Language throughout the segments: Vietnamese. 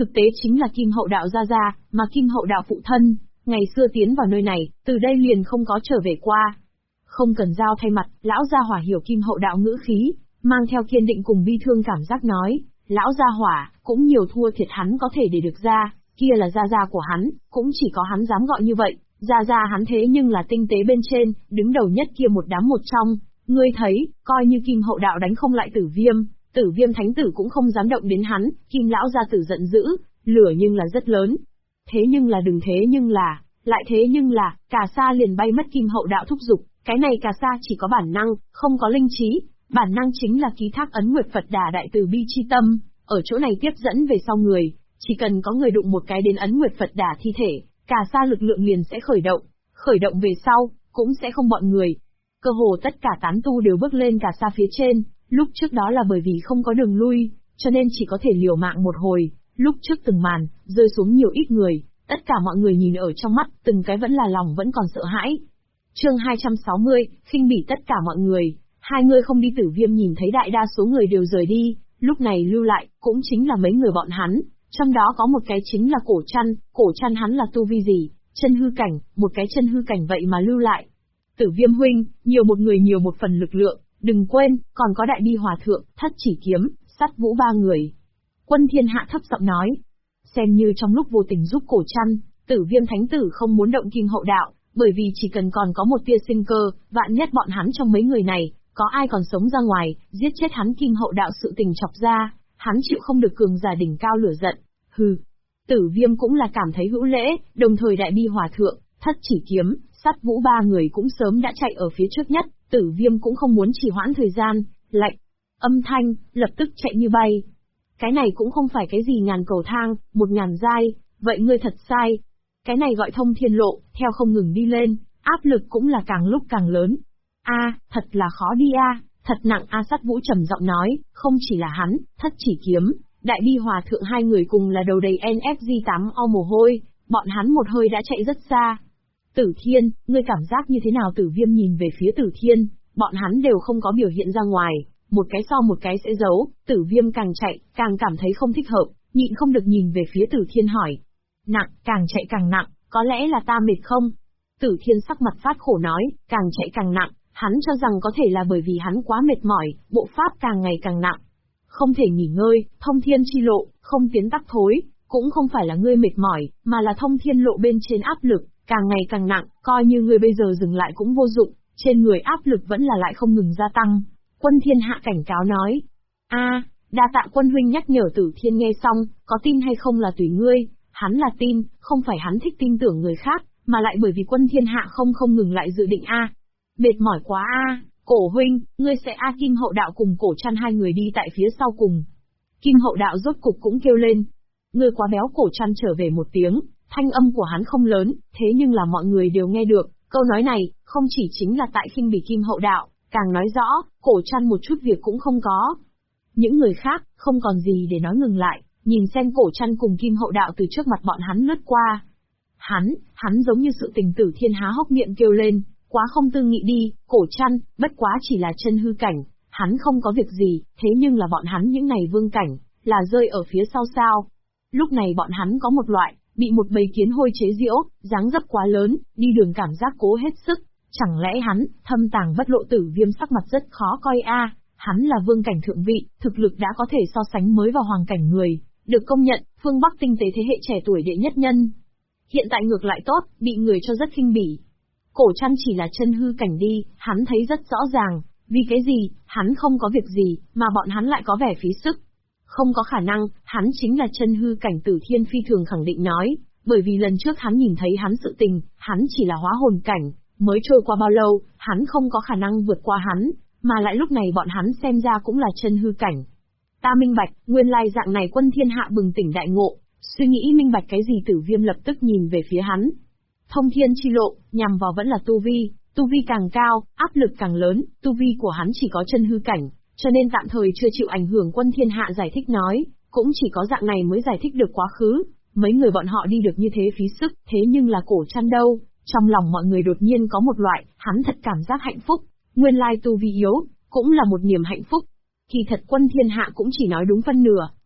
thực tế chính là Kim Hậu Đạo gia gia, mà Kim Hậu Đạo phụ thân, ngày xưa tiến vào nơi này, từ đây liền không có trở về qua. Không cần giao thay mặt, lão gia hỏa hiểu Kim Hậu Đạo ngữ khí, mang theo kiên định cùng bi thương cảm giác nói, lão gia hỏa, cũng nhiều thua thiệt hắn có thể để được ra, kia là gia gia của hắn, cũng chỉ có hắn dám gọi như vậy, gia gia hắn thế nhưng là tinh tế bên trên, đứng đầu nhất kia một đám một trong, ngươi thấy, coi như Kim Hậu Đạo đánh không lại Tử Viêm thánh tử cũng không dám động đến hắn, Kim lão gia tử giận dữ, lửa nhưng là rất lớn. Thế nhưng là lại thế nhưng là, Cà Sa liền bay mất Kim Hậu Đạo thúc giục, cái này Cà Sa chỉ có bản năng, không có linh trí, bản năng chính là ký thác ấn Nguyệt Phật Đà đại từ bi chi tâm, ở chỗ này tiếp dẫn về sau người, chỉ cần có người đụng một cái đến ấn Nguyệt Phật Đà thi thể, Cà Sa lực lượng liền sẽ khởi động về sau, cũng sẽ không bọn người. Cơ hồ tất cả tán tu đều bước lên Cà Sa phía trên, lúc trước đó là bởi vì không có đường lui, cho nên chỉ có thể liều mạng một hồi, lúc trước từng màn, rơi xuống nhiều ít người, tất cả mọi người nhìn ở trong mắt, từng cái vẫn là lòng vẫn còn sợ hãi. Chương 260, khinh bỉ tất cả mọi người, hai người không đi Tử Viêm nhìn thấy đại đa số người đều rời đi, lúc này lưu lại, cũng chính là mấy người bọn hắn, trong đó có một cái chính là Cổ Trăn hắn là tu vi gì, chân hư cảnh, một cái chân hư cảnh vậy mà lưu lại. Tử Viêm huynh, nhiều một người nhiều một phần lực lượng, đừng quên, còn có Đại Bi Hòa Thượng, Thất Chỉ Kiếm, Sắt Vũ ba người. Quân Thiên Hạ thấp giọng nói, xem như trong lúc vô tình giúp Cổ Trăn, Tử Viêm thánh tử không muốn động Kim Hậu Đạo, bởi vì chỉ cần còn có một tia sinh cơ, vạn nhất bọn hắn trong mấy người này, có ai còn sống ra ngoài, giết chết hắn Kim Hậu Đạo sự tình chọc ra, hắn chịu không được cường giả đỉnh cao lửa giận. Hừ. Tử Viêm cũng là cảm thấy hữu lễ, đồng thời Đại Bi Hòa Thượng, Thất Chỉ Kiếm, Sắt Vũ ba người cũng sớm đã chạy ở phía trước nhất, Tử Viêm cũng không muốn trì hoãn thời gian, lệnh, âm thanh, lập tức chạy như bay. Cái này cũng không phải cái gì ngàn cầu thang, 1000 giai, vậy ngươi thật sai. Cái này gọi thông thiên lộ, theo không ngừng đi lên, áp lực cũng là càng lúc càng lớn. Thật là khó đi thật nặng Sắt Vũ trầm giọng nói, không chỉ là hắn, Thất Chỉ Kiếm, Đại Bi Hòa Thượng hai người cùng là đầu đầy NFG8 o mồ hôi, bọn hắn một hơi đã chạy rất xa. Tử Thiên, ngươi cảm giác như thế nào? Tử Viêm nhìn về phía Tử Thiên, bọn hắn đều không có biểu hiện ra ngoài, một cái so một cái sẽ giấu, Tử Viêm càng chạy, càng cảm thấy không thích hợp, nhịn không được nhìn về phía Tử Thiên hỏi. Nặng, càng chạy càng nặng, có lẽ là ta mệt không? Tử Thiên sắc mặt phát khổ nói, càng chạy càng nặng, hắn cho rằng có thể là bởi vì hắn quá mệt mỏi, bộ pháp càng ngày càng nặng. Không thể nghỉ ngơi, thông thiên chi lộ, không tiến tắc thối, cũng không phải là ngươi mệt mỏi, mà là thông thiên lộ bên trên áp lực, càng ngày càng nặng, coi như ngươi bây giờ dừng lại cũng vô dụng, trên người áp lực vẫn là lại không ngừng gia tăng. Quân Thiên Hạ cảnh cáo nói. Đa tạ quân huynh nhắc nhở. Tử Thiên nghe xong, có tin hay không là tùy ngươi, hắn là tin, không phải hắn thích tin tưởng người khác, mà lại bởi vì Quân Thiên Hạ không ngừng lại dự định mệt mỏi quá Cổ huynh, ngươi sẽ Kim Hậu Đạo cùng Cổ Trăn hai người đi tại phía sau cùng. Kim Hậu Đạo rốt cục cũng kêu lên. Ngươi quá béo. Cổ Trăn trở về một tiếng, thanh âm của hắn không lớn, thế nhưng là mọi người đều nghe được, câu nói này, không chỉ chính là tại khinh bỉ Kim Hậu Đạo, càng nói rõ, Cổ Trăn một chút việc cũng không có. Những người khác, không còn gì để nói ngừng lại, nhìn xem Cổ Trăn cùng Kim Hậu Đạo từ trước mặt bọn hắn lướt qua. Hắn giống như sự tình. Tử Thiên há hốc miệng kêu lên, quá không tư nghị đi, Cổ Trăn, bất quá chỉ là chân hư cảnh, hắn không có việc gì, thế nhưng là bọn hắn những này vương cảnh, là rơi ở phía sau sao. Lúc này bọn hắn có một loại, bị một bầy kiến hôi chế giễu, dáng dấp quá lớn, đi đường cảm giác cố hết sức, chẳng lẽ hắn, thâm tàng bất lộ. Tử Viêm sắc mặt rất khó coi hắn là vương cảnh thượng vị, thực lực đã có thể so sánh mới vào hoàng cảnh người, được công nhận, phương Bắc tinh tế thế hệ trẻ tuổi đệ nhất nhân. Hiện tại ngược lại tốt, bị người cho rất khinh bỉ. Cổ Trăn chỉ là chân hư cảnh đi, hắn thấy rất rõ ràng, vì cái gì, hắn không có việc gì, mà bọn hắn lại có vẻ phí sức. Không có khả năng, hắn chính là chân hư cảnh. Tử Thiên phi thường khẳng định nói, bởi vì lần trước hắn nhìn thấy hắn sự tình, hắn chỉ là hóa hồn cảnh, mới trôi qua bao lâu, hắn không có khả năng vượt qua hắn, mà lại lúc này bọn hắn xem ra cũng là chân hư cảnh. Ta minh bạch, nguyên lai dạng này. Quân Thiên Hạ bừng tỉnh đại ngộ, suy nghĩ minh bạch cái gì. Tử Viêm lập tức nhìn về phía hắn. Thông thiên chi lộ, nhằm vào vẫn là tu vi càng cao, áp lực càng lớn, tu vi của hắn chỉ có chân hư cảnh, cho nên tạm thời chưa chịu ảnh hưởng. Quân Thiên Hạ giải thích nói, cũng chỉ có dạng này mới giải thích được quá khứ, mấy người bọn họ đi được như thế phí sức, thế nhưng là Cổ Trăn đâu, trong lòng mọi người đột nhiên có một loại, hắn thật cảm giác hạnh phúc, nguyên lai tu vi yếu, cũng là một niềm hạnh phúc. Kỳ thật Quân Thiên Hạ cũng chỉ nói đúng phân nửa,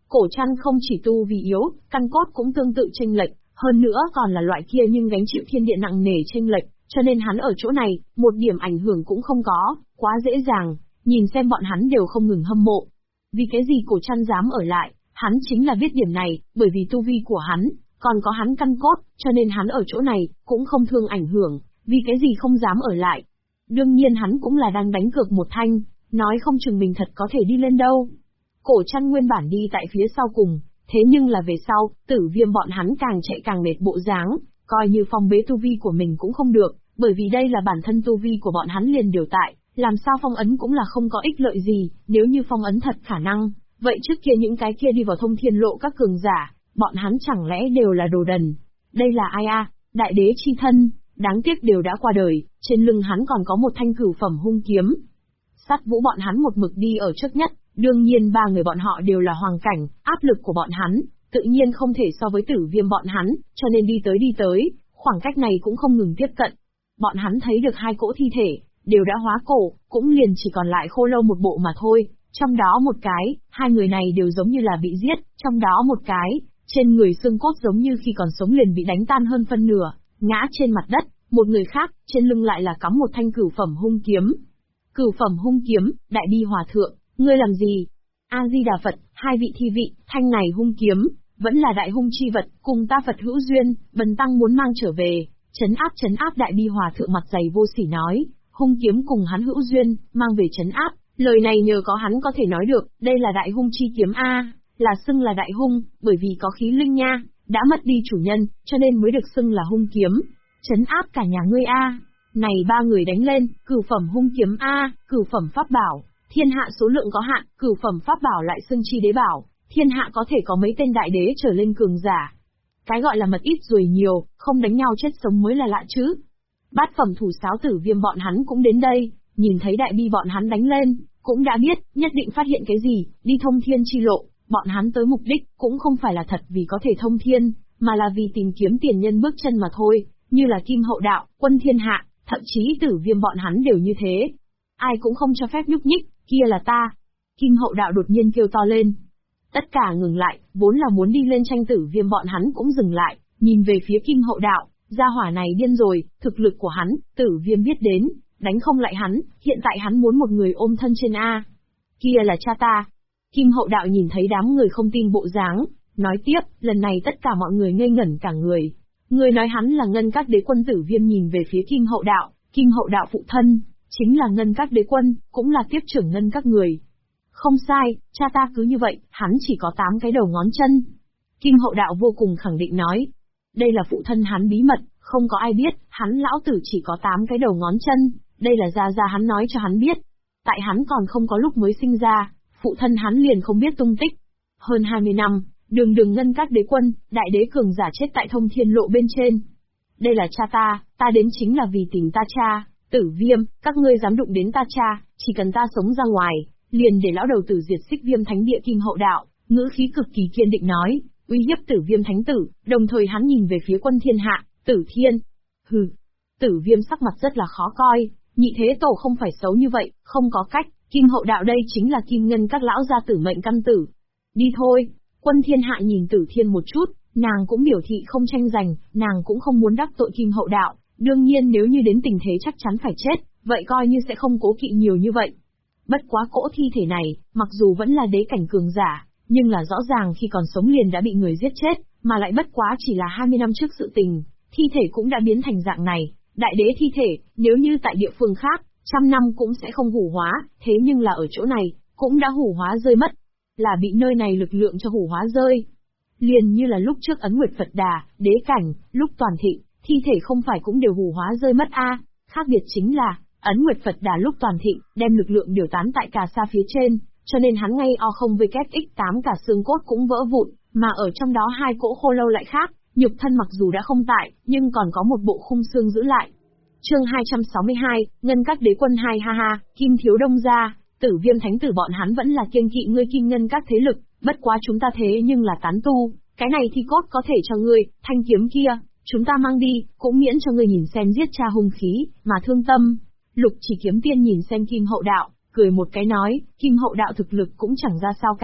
Cổ Trăn không chỉ tu vì yếu, căn cốt cũng tương tự chênh lệch, hơn nữa còn là loại kia nhưng gánh chịu thiên địa nặng nề chênh lệch, cho nên hắn ở chỗ này, một điểm ảnh hưởng cũng không có, quá dễ dàng, nhìn xem bọn hắn đều không ngừng hâm mộ. Vì cái gì Cổ Trăn dám ở lại, hắn chính là biết điểm này, bởi vì tu vi của hắn, còn có hắn căn cốt, cho nên hắn ở chỗ này, cũng không thương ảnh hưởng, vì cái gì không dám ở lại. Đương nhiên hắn cũng là đang đánh cược một thanh, nói không chừng mình thật có thể đi lên đâu. Cổ Trăn nguyên bản đi tại phía sau cùng, thế nhưng là về sau, Tử Viêm bọn hắn càng chạy càng mệt bộ dáng, coi như phong bế tu vi của mình cũng không được, bởi vì đây là bản thân tu vi của bọn hắn liền điều tại, làm sao phong ấn cũng là không có ích lợi gì, nếu như phong ấn thật khả năng, vậy trước kia những cái kia đi vào thông thiên lộ các cường giả, bọn hắn chẳng lẽ đều là đồ đần. Đây là ai a? Đại đế chi thân, đáng tiếc đều đã qua đời, trên lưng hắn còn có một thanh cửu phẩm hung kiếm. Sát Vũ bọn hắn một mực đi ở trước nhất, đương nhiên ba người bọn họ đều là hoàng cảnh, áp lực của bọn hắn, tự nhiên không thể so với Tử Viêm bọn hắn, cho nên đi tới, khoảng cách này cũng không ngừng tiếp cận. Bọn hắn thấy được hai cỗ thi thể, đều đã hóa cổ, cũng liền chỉ còn lại Khô Lâu một bộ mà thôi, trong đó một cái, hai người này đều giống như là bị giết, trong đó một cái, trên người xương cốt giống như khi còn sống liền bị đánh tan hơn phân nửa, ngã trên mặt đất, một người khác, trên lưng lại là cắm một thanh cửu phẩm hung kiếm. Cửu phẩm hung kiếm, Đại Bi Hòa Thượng, ngươi làm gì? A-di-đà Phật, hai vị thi vị, thanh này hung kiếm, vẫn là đại hung chi vật, cùng ta Phật hữu duyên, bần tăng muốn mang trở về, trấn áp. Đại Bi Hòa Thượng mặt dày vô sỉ nói, hung kiếm cùng hắn hữu duyên, mang về trấn áp, lời này nhờ có hắn có thể nói được, đây là đại hung chi kiếm A, là xưng là đại hung, bởi vì có khí linh nha, đã mất đi chủ nhân, cho nên mới được xưng là hung kiếm, trấn áp cả nhà ngươi A. Này ba người đánh lên, cửu phẩm hung kiếm A, cửu phẩm pháp bảo, thiên hạ số lượng có hạn, cửu phẩm pháp bảo lại xưng chi đế bảo, thiên hạ có thể có mấy tên đại đế trở lên cường giả. Cái gọi là mật ít ruồi nhiều, không đánh nhau chết sống mới là lạ chứ. Bát phẩm thủ sáo Tử Viêm bọn hắn cũng đến đây, nhìn thấy Đại Bi bọn hắn đánh lên, cũng đã biết, nhất định phát hiện cái gì, đi thông thiên chi lộ, bọn hắn tới mục đích, cũng không phải là thật vì có thể thông thiên, mà là vì tìm kiếm tiền nhân bước chân mà thôi, như là Kim Hậu Đạo, Quân Thiên Hạ, thậm chí Tử Viêm bọn hắn đều như thế. Ai cũng không cho phép nhúc nhích, kia là ta. Kim Hậu Đạo đột nhiên kêu to lên. Tất cả ngừng lại, vốn là muốn đi lên tranh Tử Viêm bọn hắn cũng dừng lại, nhìn về phía Kim Hậu Đạo, gia hỏa này điên rồi, thực lực của hắn, Tử Viêm biết đến, đánh không lại hắn, hiện tại hắn muốn một người ôm thân trên A. Kia là cha ta. Kim Hậu Đạo nhìn thấy đám người không tin bộ dáng, nói tiếp, lần này tất cả mọi người ngây ngẩn cả người. Người nói hắn là Ngân Các Đế Quân. Tử Viêm nhìn về phía Kim Hậu Đạo phụ thân, chính là Ngân Các Đế Quân, cũng là tiếp trưởng Ngân Các người. Không sai, cha ta cứ như vậy, hắn chỉ có 8 cái đầu ngón chân. Kim Hậu Đạo vô cùng khẳng định nói. Đây là phụ thân hắn bí mật, không có ai biết, hắn lão tử chỉ có 8 cái đầu ngón chân, đây là gia hắn nói cho hắn biết. Tại hắn còn không có lúc mới sinh ra, phụ thân hắn liền không biết tung tích. Hơn 20 năm, đường Ngân Các Đế Quân, đại đế cường giả chết tại thông thiên lộ bên trên. Đây là cha ta đến chính là vì tìm ta cha, Tử Viêm, các ngươi dám đụng đến ta cha, chỉ cần ta sống ra ngoài, liền để lão đầu tử diệt Xích Viêm Thánh Địa. Kim Hậu Đạo, ngữ khí cực kỳ kiên định nói, uy hiếp Tử Viêm Thánh Tử, đồng thời hắn nhìn về phía Quân Thiên Hạ, Tử Thiên. Hừ. Tử Viêm sắc mặt rất là khó coi, nhị thế tổ không phải xấu như vậy, không có cách, Kim Hậu Đạo đây chính là Kim Ngân Các lão gia tử mệnh căn tử. Đi thôi. Quân Thiên Hạ nhìn Tử Thiên một chút, nàng cũng biểu thị không tranh giành, nàng cũng không muốn đắc tội Kim Hậu Đạo, đương nhiên nếu như đến tình thế chắc chắn phải chết, vậy coi như sẽ không cố kỵ nhiều như vậy. Bất quá cỗ thi thể này, mặc dù vẫn là đế cảnh cường giả, nhưng là rõ ràng khi còn sống liền đã bị người giết chết, mà lại bất quá chỉ là 20 năm trước sự tình, thi thể cũng đã biến thành dạng này. Đại đế thi thể, nếu như tại địa phương khác, 100 năm cũng sẽ không hủ hóa, thế nhưng là ở chỗ này, cũng đã hủ hóa rơi mất. Là bị nơi này lực lượng cho hủ hóa rơi. Liền như là lúc trước Ấn Nguyệt Phật Đà, đế cảnh, lúc toàn thịnh, thi thể không phải cũng đều hủ hóa rơi mất a? Khác biệt chính là, Ấn Nguyệt Phật Đà lúc toàn thịnh, đem lực lượng điều tán tại cà sa phía trên, cho nên hắn ngay O0VKX8 cả xương cốt cũng vỡ vụn, mà ở trong đó hai cỗ khô lâu lại khác, nhục thân mặc dù đã không tại, nhưng còn có một bộ khung xương giữ lại. Chương 262, Ngân Các Đế Quân 2 ha ha, Kim Thiếu Đông gia, Tử Viêm Thánh Tử bọn hắn vẫn là kiêng kỵ ngươi Kim Ngân Các thế lực, bất quá chúng ta thế nhưng là tán tu, cái này thì cốt có thể cho ngươi, thanh kiếm kia, chúng ta mang đi, cũng miễn cho ngươi nhìn xem giết cha hung khí, mà thương tâm. Lục Chỉ Kiếm Tiên nhìn xem Kim Hậu Đạo, cười một cái nói, Kim Hậu Đạo thực lực cũng chẳng ra sao cả,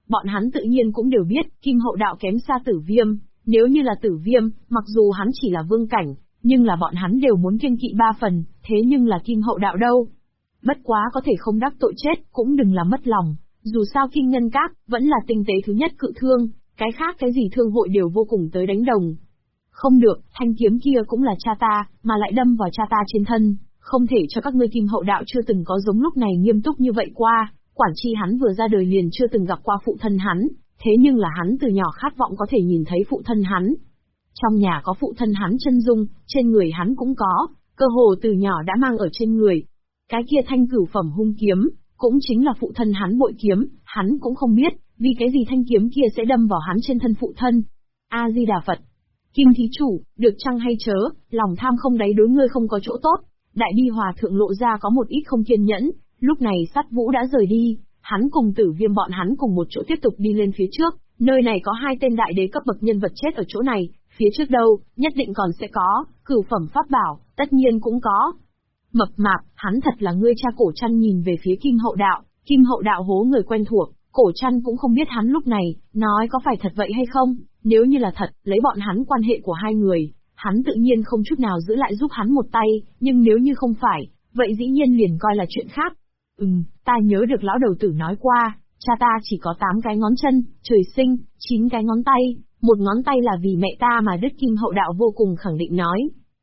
Bọn hắn tự nhiên cũng đều biết, Kim Hậu Đạo kém xa Tử Viêm. Nếu như là Tử Viêm, mặc dù hắn chỉ là vương cảnh, nhưng là bọn hắn đều muốn kiêng kỵ 3 phần, thế nhưng là Kim Hậu Đạo đâu. Bất quá có thể không đắc tội chết, cũng đừng làm mất lòng. Dù sao Kim Ngân Các, vẫn là tinh tế thứ nhất cự thương, cái khác cái gì thương hội đều vô cùng tới đánh đồng. Không được, thanh kiếm kia cũng là cha ta, mà lại đâm vào cha ta trên thân, không thể cho các ngươi Kim Hậu Đạo chưa từng có giống lúc này nghiêm túc như vậy qua. Quản chi hắn vừa ra đời liền chưa từng gặp qua phụ thân hắn, thế nhưng là hắn từ nhỏ khát vọng có thể nhìn thấy phụ thân hắn. Trong nhà có phụ thân hắn chân dung, trên người hắn cũng có, cơ hồ từ nhỏ đã mang ở trên người. Cái kia thanh cửu phẩm hung kiếm, cũng chính là phụ thân hắn bội kiếm, hắn cũng không biết, vì cái gì thanh kiếm kia sẽ đâm vào hắn trên thân phụ thân. A-di-đà Phật. Kim thí chủ, được chăng hay chớ, lòng tham không đáy đối ngươi không có chỗ tốt. Đại Bi Hòa thượng lộ ra có một ít không kiên nhẫn, lúc này Sát Vũ đã rời đi, hắn cùng Tử Viêm bọn hắn cùng một chỗ tiếp tục đi lên phía trước, nơi này có 2 tên đại đế cấp bậc nhân vật chết ở chỗ này, phía trước đâu, nhất định còn sẽ có, cửu phẩm pháp bảo, tất nhiên cũng có. Mập mạp, hắn thật là ngươi cha. Cổ Trăn nhìn về phía Kim Hậu Đạo hố người quen thuộc, Cổ Trăn cũng không biết hắn lúc này, nói có phải thật vậy hay không, nếu như là thật, lấy bọn hắn quan hệ của 2 người, hắn tự nhiên không chút nào giữ lại giúp hắn một tay, nhưng nếu như không phải, vậy dĩ nhiên liền coi là chuyện khác. Ta nhớ được lão đầu tử nói qua, cha ta chỉ có 8 cái ngón chân, trời sinh, 9 cái ngón tay, một ngón tay là vì mẹ ta mà đứt. Kim Hậu Đạo vô cùng khẳng định nói.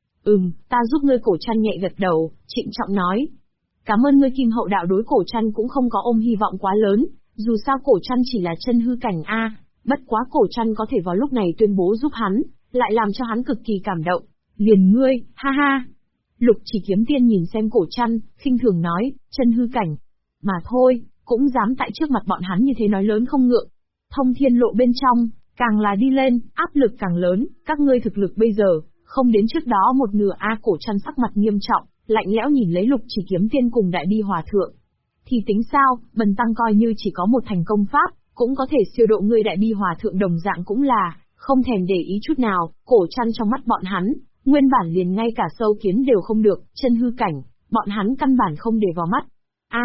Ta giúp ngươi. Cổ Trăn nhẹ gật đầu, trịnh trọng nói. Cảm ơn ngươi. Kim Hậu Đạo đối Cổ Trăn cũng không có ôm hy vọng quá lớn, dù sao Cổ Trăn chỉ là chân hư cảnh A, bất quá Cổ Trăn có thể vào lúc này tuyên bố giúp hắn, lại làm cho hắn cực kỳ cảm động. Liền ngươi, ha ha. Lục Chỉ Kiếm Tiên nhìn xem Cổ Trăn, khinh thường nói, chân hư cảnh. Mà thôi, cũng dám tại trước mặt bọn hắn như thế nói lớn không ngượng. Thông Thiên Lộ bên trong, càng là đi lên, áp lực càng lớn, các ngươi thực lực bây giờ, không đến trước đó một nửa. Cổ Trăn sắc mặt nghiêm trọng, lạnh lẽo nhìn lấy Lục Chỉ Kiếm Tiên cùng Đại Bi Hòa thượng. Thì tính sao, bần tăng coi như chỉ có một thành công pháp, cũng có thể siêu độ ngươi. Đại Bi Hòa thượng đồng dạng cũng là, không thèm để ý chút nào. Cổ Trăn trong mắt bọn hắn, nguyên bản liền ngay cả sâu kiến đều không được, chân hư cảnh, bọn hắn căn bản không để vào mắt.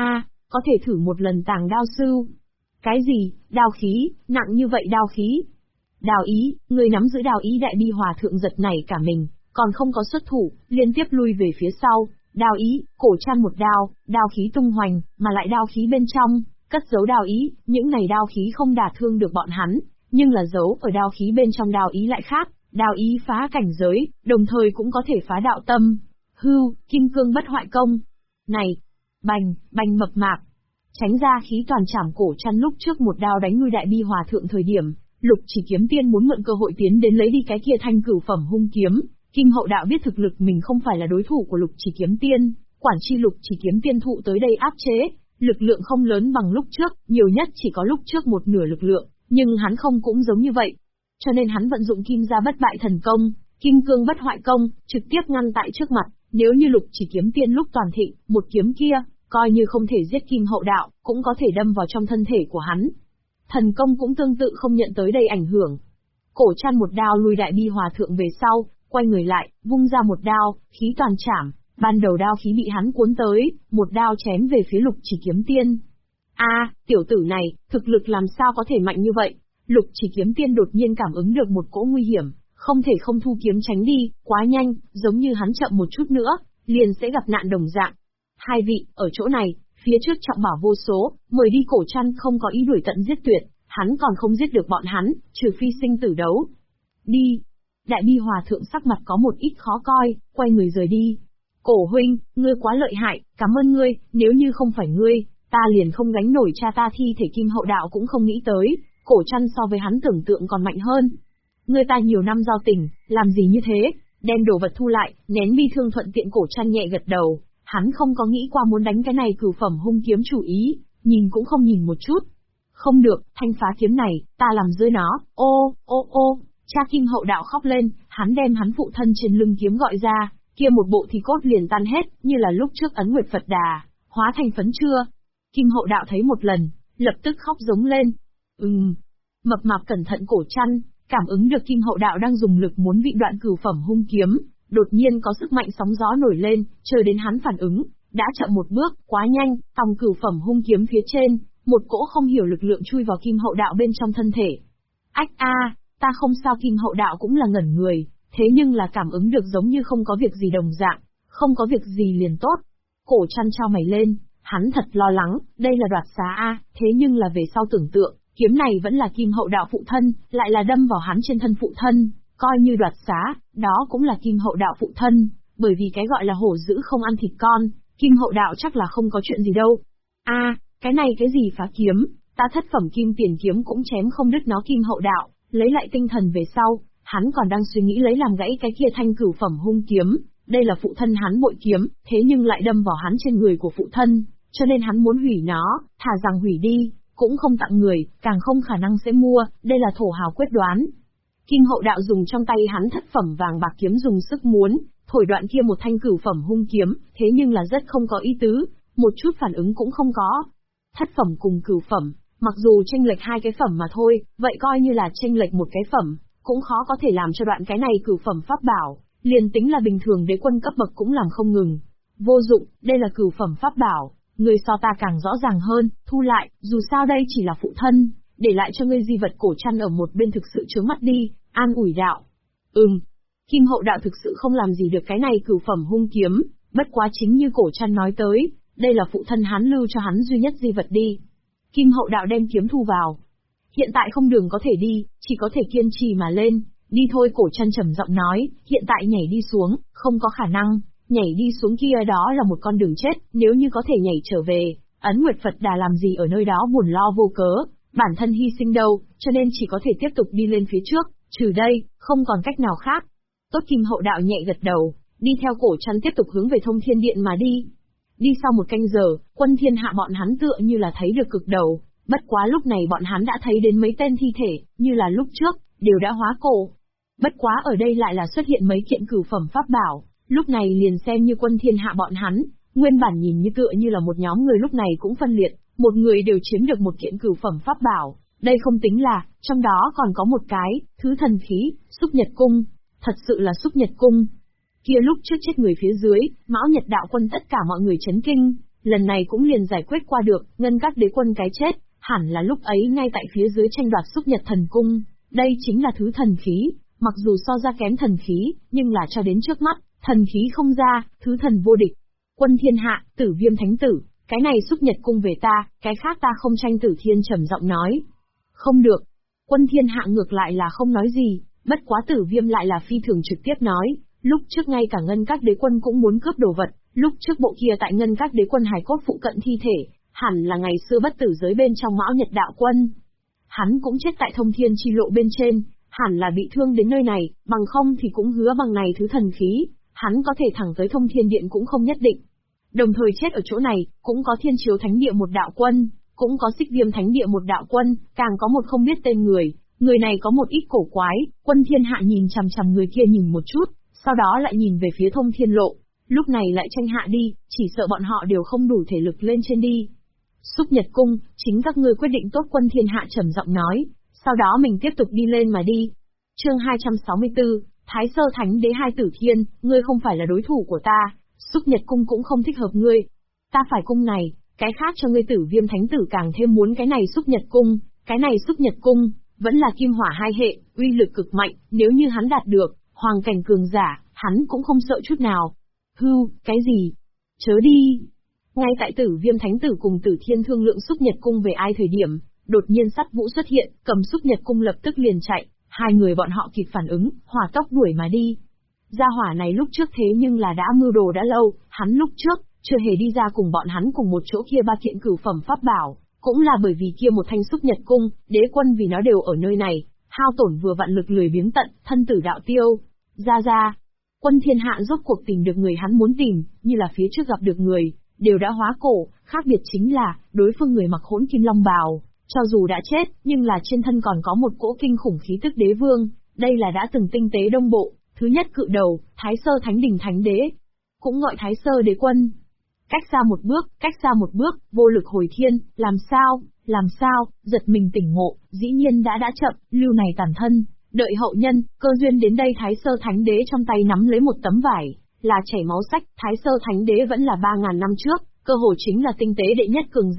Có thể thử một lần Tàng Đao Sư. Cái gì, đao khí, nặng như vậy đao khí? Đao ý, người nắm giữ đao ý. Đại Bi Hòa thượng giật nảy cả mình, còn không có xuất thủ, liên tiếp lui về phía sau. Đao ý, Cổ Trăn một đao khí tung hoành, mà lại đao khí bên trong, cất giấu đao ý, những này đao khí không đả thương được bọn hắn, nhưng là giấu ở đao khí bên trong đao ý lại khác, đao ý phá cảnh giới, đồng thời cũng có thể phá đạo tâm. Kim cương bất hoại công. Này, bành mập mạp. Tránh ra khí toàn trảm. Cổ Trăn lúc trước một đao đánh lui Đại Bi Hòa thượng thời điểm, Lục Chỉ Kiếm Tiên muốn mượn cơ hội tiến đến lấy đi cái kia thanh cửu phẩm hung kiếm. Kim Hậu Đạo biết thực lực mình không phải là đối thủ của Lục Chỉ Kiếm Tiên, quản chi Lục Chỉ Kiếm Tiên thụ tới đây áp chế, lực lượng không lớn bằng lúc trước, nhiều nhất chỉ có lúc trước một nửa lực lượng, nhưng hắn không cũng giống như vậy. Cho nên hắn vận dụng Kim gia bất bại thần công, Kim cương bất hoại công, trực tiếp ngăn tại trước mặt. Nếu như Lục Chỉ Kiếm Tiên lúc toàn thịnh, một kiếm kia, coi như không thể giết Kim Hậu Đạo, cũng có thể đâm vào trong thân thể của hắn. Thần công cũng tương tự không nhận tới đây ảnh hưởng. Cổ Trăn một đao lui Đại Bi Hòa thượng về sau, quay người lại, vung ra một đao, khí toàn trảm. Ban đầu đao khí bị hắn cuốn tới, một đao chém về phía Lục Chỉ Kiếm Tiên. Tiểu tử này, thực lực làm sao có thể mạnh như vậy? Lục Chỉ Kiếm Tiên đột nhiên cảm ứng được một cỗ nguy hiểm, không thể không thu kiếm tránh đi, quá nhanh, giống như hắn chậm một chút nữa, liền sẽ gặp nạn đồng dạng. Hai vị, ở chỗ này, phía trước trọng bảo vô số, mời đi. Cổ Trăn không có ý đuổi tận giết tuyệt, hắn còn không giết được bọn hắn, trừ phi sinh tử đấu. Đi. Đại Bi Hòa thượng sắc mặt có một ít khó coi, quay người rời đi. Cổ huynh, ngươi quá lợi hại, cảm ơn ngươi, nếu như không phải ngươi, ta liền không gánh nổi cha ta. Thi thể Kim Hậu Đạo cũng không nghĩ tới, Cổ Trăn so với hắn tưởng tượng còn mạnh hơn. Ngươi ta nhiều năm giao tình, làm gì như thế, đem đồ vật thu lại, nén bi thương thuận tiện. Cổ Trăn nhẹ gật đầu, hắn không có nghĩ qua muốn đánh cái này cửu phẩm hung kiếm chủ ý, nhìn cũng không nhìn một chút. Không được, thanh phá kiếm này, ta làm rơi nó. Ô, cha. Kim Hậu Đạo khóc lên, hắn đem hắn phụ thân trên lưng kiếm gọi ra, kia một bộ thì cốt liền tan hết, như là lúc trước Ấn Nguyệt Phật Đà, hóa thành phấn chưa. Kim Hậu Đạo thấy một lần, lập tức khóc giống lên. Mập mạp cẩn thận. Cổ Trăn cảm ứng được Kim Hậu Đạo đang dùng lực muốn vị đoạn cửu phẩm hung kiếm, đột nhiên có sức mạnh sóng gió nổi lên, chờ đến hắn phản ứng, đã chậm một bước, quá nhanh, tòng cửu phẩm hung kiếm phía trên, một cỗ không hiểu lực lượng chui vào Kim Hậu Đạo bên trong thân thể. Ách a, ta không sao. Kim Hậu Đạo cũng là ngẩn người, thế nhưng là cảm ứng được giống như không có việc gì đồng dạng, không có việc gì liền tốt. Cổ Trăn trao mày lên, hắn thật lo lắng, đây là đoạt xá a, thế nhưng là về sau tưởng tượng, kiếm này vẫn là Kim Hậu Đạo phụ thân, lại là đâm vào hắn trên thân phụ thân, coi như đoạt xá, đó cũng là Kim Hậu Đạo phụ thân, bởi vì cái gọi là hổ dữ không ăn thịt con, Kim Hậu Đạo chắc là không có chuyện gì đâu. A, cái này cái gì phá kiếm, ta thất phẩm kim tiền kiếm cũng chém không đứt nó. Kim Hậu Đạo lấy lại tinh thần về sau, hắn còn đang suy nghĩ lấy làm gãy cái kia thanh cửu phẩm hung kiếm, đây là phụ thân hắn bội kiếm, thế nhưng lại đâm vào hắn trên người của phụ thân, cho nên hắn muốn hủy nó, thà rằng hủy đi, cũng không tặng người, càng không khả năng sẽ mua, đây là thổ hào quyết đoán. Kim Hậu Đạo dùng trong tay hắn thất phẩm vàng bạc kiếm dùng sức muốn thổi đoạn kia một thanh cửu phẩm hung kiếm, thế nhưng là rất không có ý tứ, một chút phản ứng cũng không có. Thất phẩm cùng cửu phẩm, mặc dù chênh lệch hai cái phẩm mà thôi, vậy coi như là chênh lệch một cái phẩm, cũng khó có thể làm cho đoạn cái này cửu phẩm pháp bảo, liền tính là bình thường đế quân cấp bậc cũng làm không ngừng. Vô dụng, đây là cửu phẩm pháp bảo, người so ta càng rõ ràng hơn, thu lại, dù sao đây chỉ là phụ thân, để lại cho ngươi di vật. Cổ Trăn ở một bên thực sự trướng mắt đi, an ủi đạo. Kim Hậu Đạo thực sự không làm gì được cái này cửu phẩm hung kiếm, bất quá chính như Cổ Trăn nói tới, đây là phụ thân hắn lưu cho hắn duy nhất di vật đi. Kim Hậu Đạo đem kiếm thu vào. Hiện tại không đường có thể đi, chỉ có thể kiên trì mà lên, đi thôi. Cổ Trăn trầm giọng nói, hiện tại nhảy đi xuống, không có khả năng, nhảy đi xuống kia đó là một con đường chết, nếu như có thể nhảy trở về, Ấn Nguyệt Phật Đà làm gì ở nơi đó buồn lo vô cớ, bản thân hy sinh đâu, cho nên chỉ có thể tiếp tục đi lên phía trước, trừ đây, không còn cách nào khác. Tốt. Kim Hậu Đạo nhẹ gật đầu, đi theo Cổ Trăn tiếp tục hướng về Thông Thiên Điện mà đi. Đi sau một canh giờ, Quân Thiên Hạ bọn hắn tựa như là thấy được cực đầu, bất quá lúc này bọn hắn đã thấy đến mấy tên thi thể, như là lúc trước, đều đã hóa cổ. Bất quá ở đây lại là xuất hiện mấy kiện cửu phẩm pháp bảo, lúc này liền xem như Quân Thiên Hạ bọn hắn, nguyên bản nhìn như tựa như là một nhóm người lúc này cũng phân liệt, một người đều chiếm được một kiện cửu phẩm pháp bảo, đây không tính là, trong đó còn có một cái, thứ thần khí, Xúc Nhật Cung, thật sự là Xúc Nhật Cung. Kia lúc trước chết người phía dưới, Mão Nhật Đạo Quân tất cả mọi người chấn kinh, lần này cũng liền giải quyết qua được, Ngân Các Đế Quân cái chết, hẳn là lúc ấy ngay tại phía dưới tranh đoạt Xúc Nhật Thần Cung, đây chính là thứ thần khí, mặc dù so ra kém thần khí, nhưng là cho đến trước mắt, thần khí không ra, thứ thần vô địch. Quân Thiên Hạ, Tử Viêm Thánh Tử, cái này Xúc Nhật Cung về ta, cái khác ta không tranh. Tử Thiên trầm giọng nói. Không được. Quân Thiên Hạ ngược lại là không nói gì, bất quá Tử Viêm lại là phi thường trực tiếp nói, lúc trước ngay cả Ngân Các Đế Quân cũng muốn cướp đồ vật, lúc trước bộ kia tại Ngân Các Đế Quân hài cốt phụ cận thi thể, hẳn là ngày xưa bất tử giới bên trong Mão Nhật Đạo Quân. Hắn cũng chết tại Thông Thiên Chi Lộ bên trên, hẳn là bị thương đến nơi này, bằng không thì cũng hứa bằng này thứ thần khí, hắn có thể thẳng tới Thông Thiên Điện cũng không nhất định. Đồng thời chết ở chỗ này, cũng có Thiên Chiếu Thánh Địa một đạo quân, cũng có Xích Viêm Thánh Địa một đạo quân, càng có một không biết tên người này có một ít cổ quái. Quân Thiên Hạ nhìn chằm chằm người kia nhìn một chút, sau đó lại nhìn về phía Thông Thiên Lộ, lúc này lại tranh hạ đi, chỉ sợ bọn họ đều không đủ thể lực lên trên đi. Xúc Nhật Cung, chính các ngươi quyết định tốt. Quân Thiên Hạ trầm giọng nói, sau đó mình tiếp tục đi lên mà đi. Chương 264, Thái Sơ Thánh Đế Hai Tử Thiên, ngươi không phải là đối thủ của ta, Xúc Nhật Cung cũng không thích hợp ngươi. Ta phải cung này, cái khác cho ngươi. Tử Viêm Thánh Tử càng thêm muốn cái này Xúc Nhật Cung, cái này Xúc Nhật Cung, vẫn là kim hỏa hai hệ, uy lực cực mạnh, nếu như hắn đạt được, hoàng cảnh cường giả, hắn cũng không sợ chút nào. Cái gì? Chớ đi! Ngay tại Tử Viêm Thánh Tử cùng Tử Thiên thương lượng Xúc Nhật Cung về ai thời điểm, đột nhiên Sắt Vũ xuất hiện, cầm Xúc Nhật Cung lập tức liền chạy, hai người bọn họ kịp phản ứng, hỏa tốc đuổi mà đi. Gia hỏa này lúc trước thế nhưng là đã mưu đồ đã lâu, hắn lúc trước, chưa hề đi ra cùng bọn hắn cùng một chỗ kia ba kiện cửu phẩm pháp bảo, cũng là bởi vì kia một thanh Xúc Nhật Cung, Đế Quân vì nó đều ở nơi này, hao tổn vừa vặn lực lười biếng tận, thân tử đạo tiêu. Ra. Quân Thiên Hạ rốt cuộc tìm được người hắn muốn tìm, như là phía trước gặp được người, đều đã hóa cổ, khác biệt chính là, đối phương người mặc Hỗn Kim Long bào, cho dù đã chết, nhưng là trên thân còn có một cỗ kinh khủng khí tức đế vương, đây là đã từng tinh tế đông bộ, thứ nhất cự đầu, Thái Sơ Thánh Đình Thánh Đế, cũng gọi Thái Sơ Đế Quân. Cách xa một bước, vô lực hồi thiên, làm sao, giật mình tỉnh ngộ, dĩ nhiên đã chậm, lưu này tàn thân, đợi hậu nhân, cơ duyên đến đây. Thái Sơ Thánh Đế trong tay nắm lấy một tấm vải, là chảy máu sách. Thái Sơ Thánh Đế vẫn là 3.000 năm trước, cơ hồ chính là tinh tế đệ nhất cường giả,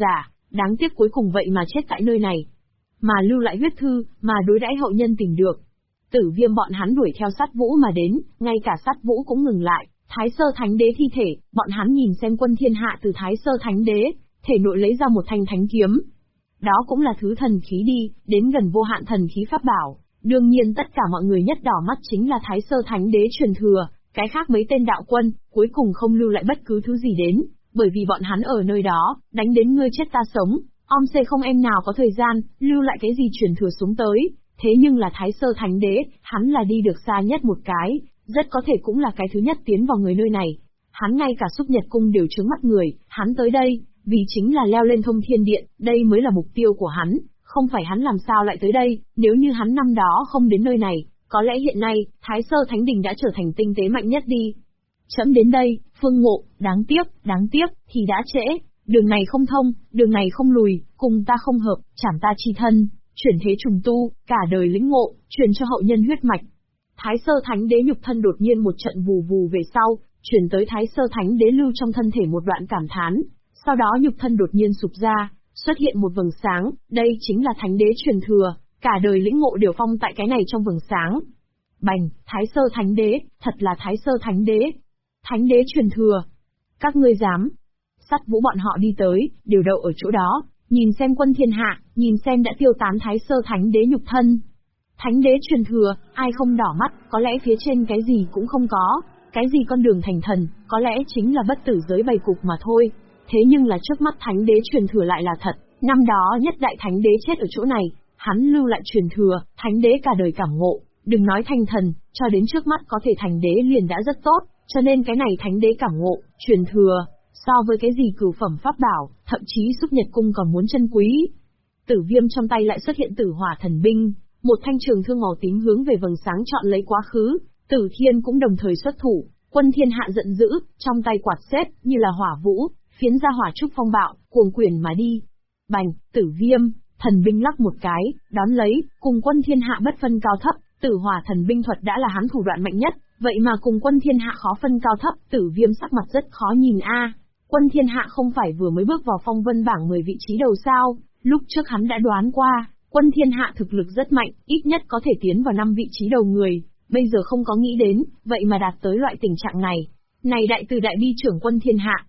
Đáng tiếc cuối cùng vậy mà chết tại nơi này. Mà lưu lại huyết thư, mà đối đãi hậu nhân tìm được. Tử Viêm bọn hắn đuổi theo Sát Vũ mà đến, ngay cả Sát Vũ cũng ngừng lại. Thái Sơ Thánh Đế thi thể, bọn hắn nhìn xem Quân Thiên Hạ từ Thái Sơ Thánh Đế, thể nội lấy ra một thanh thánh kiếm. Đó cũng là thứ thần khí đi, đến gần vô hạn thần khí pháp bảo. Đương nhiên tất cả mọi người nhất đỏ mắt chính là Thái Sơ Thánh Đế truyền thừa, cái khác mấy tên đạo quân, cuối cùng không lưu lại bất cứ thứ gì đến, bởi vì bọn hắn ở nơi đó, đánh đến ngươi chết ta sống, không em nào có thời gian, lưu lại cái gì truyền thừa xuống tới, thế nhưng là Thái Sơ Thánh Đế, hắn là đi được xa nhất một cái, rất có thể cũng là cái thứ nhất tiến vào người nơi này. Hắn ngay cả Xúc Nhật Cung đều trướng mắt người, hắn tới đây, vì chính là leo lên Thông Thiên Điện, đây mới là mục tiêu của hắn, không phải hắn làm sao lại tới đây, nếu như hắn năm đó không đến nơi này, có lẽ hiện nay, Thái Sơ Thánh Đình đã trở thành tinh tế mạnh nhất đi. Chấm đến đây, Phương Ngộ, đáng tiếc, thì đã trễ, đường này không thông, đường này không lùi, cùng ta không hợp, chảm ta chi thân, chuyển thế trùng tu, cả đời lĩnh ngộ, truyền cho hậu nhân huyết mạch. Thái Sơ Thánh Đế nhục thân đột nhiên một trận vù vù về sau, chuyển tới Thái Sơ Thánh Đế lưu trong thân thể một đoạn cảm thán, sau đó nhục thân đột nhiên sụp ra, xuất hiện một vầng sáng, đây chính là Thánh Đế truyền thừa, cả đời lĩnh ngộ đều phong tại cái này trong vầng sáng. Bành, Thái Sơ Thánh Đế, thật là Thái Sơ Thánh Đế. Thánh Đế truyền thừa. Các ngươi dám. Sát Vũ bọn họ đi tới, đều đậu ở chỗ đó, nhìn xem Quân Thiên Hạ, nhìn xem đã tiêu tán Thái Sơ Thánh Đế nhục thân. Thánh Đế truyền thừa, ai không đỏ mắt, có lẽ phía trên cái gì cũng không có, cái gì con đường thành thần, có lẽ chính là bất tử giới bày cục mà thôi. Thế nhưng là trước mắt Thánh Đế truyền thừa lại là thật, năm đó nhất đại Thánh Đế chết ở chỗ này, hắn lưu lại truyền thừa, Thánh Đế cả đời cảm ngộ, đừng nói thành thần, cho đến trước mắt có thể thành đế liền đã rất tốt, cho nên cái này Thánh Đế cảm ngộ, truyền thừa, so với cái gì cửu phẩm pháp bảo, thậm chí Xúc Nhật Cung còn muốn chân quý. Tử Viêm trong tay lại xuất hiện Tử Hỏa Thần Binh, một thanh trường thương màu tím hướng về vầng sáng chọn lấy quá khứ, Tử Thiên cũng đồng thời xuất thủ, Quân Thiên Hạ giận dữ, trong tay quạt xếp, như là hỏa vũ, phiến ra hỏa trúc phong bạo, cuồng quyển mà đi. Bành, Tử Viêm, thần binh lắc một cái, đón lấy, cùng Quân Thiên Hạ bất phân cao thấp, Tử Hỏa Thần Binh thuật đã là hắn thủ đoạn mạnh nhất, vậy mà cùng Quân Thiên Hạ khó phân cao thấp, Tử Viêm sắc mặt rất khó nhìn a. Quân Thiên Hạ không phải vừa mới bước vào phong vân bảng 10 vị trí đầu sao, lúc trước hắn đã đoán qua, Quân Thiên Hạ thực lực rất mạnh, ít nhất có thể tiến vào 5 vị trí đầu người, bây giờ không có nghĩ đến, vậy mà đạt tới loại tình trạng này. Này đại từ đại bi trưởng Quân Thiên Hạ,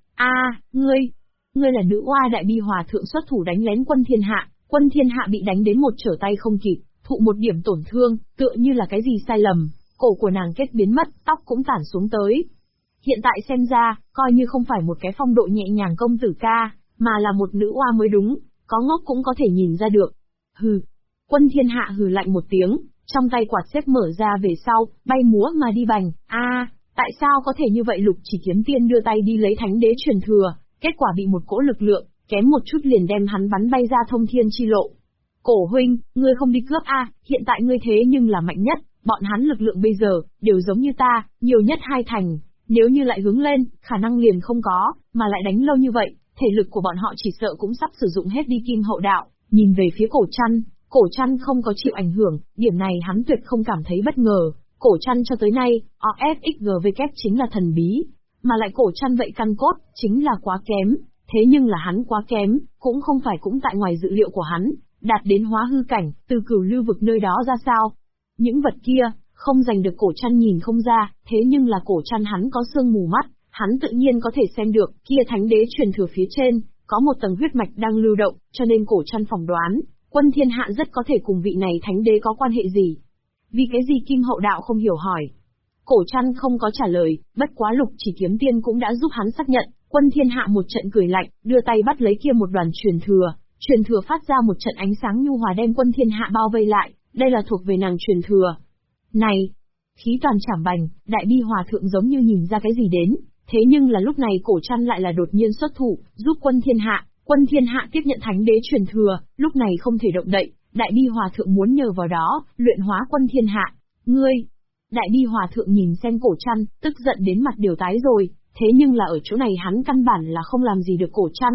ngươi là nữ oa đại bi hòa thượng xuất thủ đánh lén Quân Thiên Hạ bị đánh đến một trở tay không kịp, thụ một điểm tổn thương, tựa như là cái gì sai lầm, cổ của nàng kết biến mất, tóc cũng tản xuống tới. Hiện tại xem ra, coi như không phải một cái phong độ nhẹ nhàng công tử ca, mà là một nữ oa mới đúng, có ngốc cũng có thể nhìn ra được. Hừ. Quân Thiên Hạ hừ lạnh một tiếng, trong tay quạt xếp mở ra về sau, bay múa mà đi bành. Tại sao có thể như vậy? Lục Chỉ Kiếm Tiên đưa tay đi lấy Thánh Đế truyền thừa, kết quả bị một cỗ lực lượng, kém một chút liền đem hắn bắn bay ra thông thiên chi lộ. Cổ huynh, ngươi không đi cướp hiện tại ngươi thế nhưng là mạnh nhất, bọn hắn lực lượng bây giờ, đều giống như ta, nhiều nhất 2 thành, nếu như lại hướng lên, khả năng liền không có, mà lại đánh lâu như vậy, thể lực của bọn họ chỉ sợ cũng sắp sử dụng hết đi Kim Hậu Đạo. Nhìn về phía Cổ Trăn không có chịu ảnh hưởng, điểm này hắn tuyệt không cảm thấy bất ngờ. Cổ Trăn cho tới nay, OSXGVK chính là thần bí, mà lại Cổ Trăn vậy căn cốt, chính là quá kém, thế nhưng là hắn quá kém, cũng không phải cũng tại ngoài dự liệu của hắn, đạt đến hóa hư cảnh, từ cửu lưu vực nơi đó ra sao. Những vật kia, không giành được Cổ Trăn nhìn không ra, thế nhưng là Cổ Trăn hắn có sương mù mắt, hắn tự nhiên có thể xem được, kia Thánh Đế truyền thừa phía trên, có một tầng huyết mạch đang lưu động, cho nên Cổ Trăn phỏng đoán, Quân Thiên Hạ rất có thể cùng vị này Thánh Đế có quan hệ gì. Vì cái gì Kim Hậu Đạo không hiểu hỏi. Cổ Trăn không có trả lời, bất quá Lục Chỉ Kiếm Tiên cũng đã giúp hắn xác nhận, Quân Thiên Hạ một trận cười lạnh, đưa tay bắt lấy kia một đoàn truyền thừa phát ra một trận ánh sáng nhu hòa đem Quân Thiên Hạ bao vây lại, đây là thuộc về nàng truyền thừa. Này, khí toàn chảm bành, đại bi hòa thượng giống như nhìn ra cái gì đến, thế nhưng là lúc này Cổ Trăn lại là đột nhiên xuất thủ, giúp Quân Thiên Hạ tiếp nhận Thánh Đế truyền thừa, lúc này không thể động đậy, đại bi hòa thượng muốn nhờ vào đó, luyện hóa Quân Thiên Hạ. Ngươi! Đại bi hòa thượng nhìn xem Cổ Trăn, tức giận đến mặt đều tái rồi, thế nhưng là ở chỗ này hắn căn bản là không làm gì được Cổ Trăn.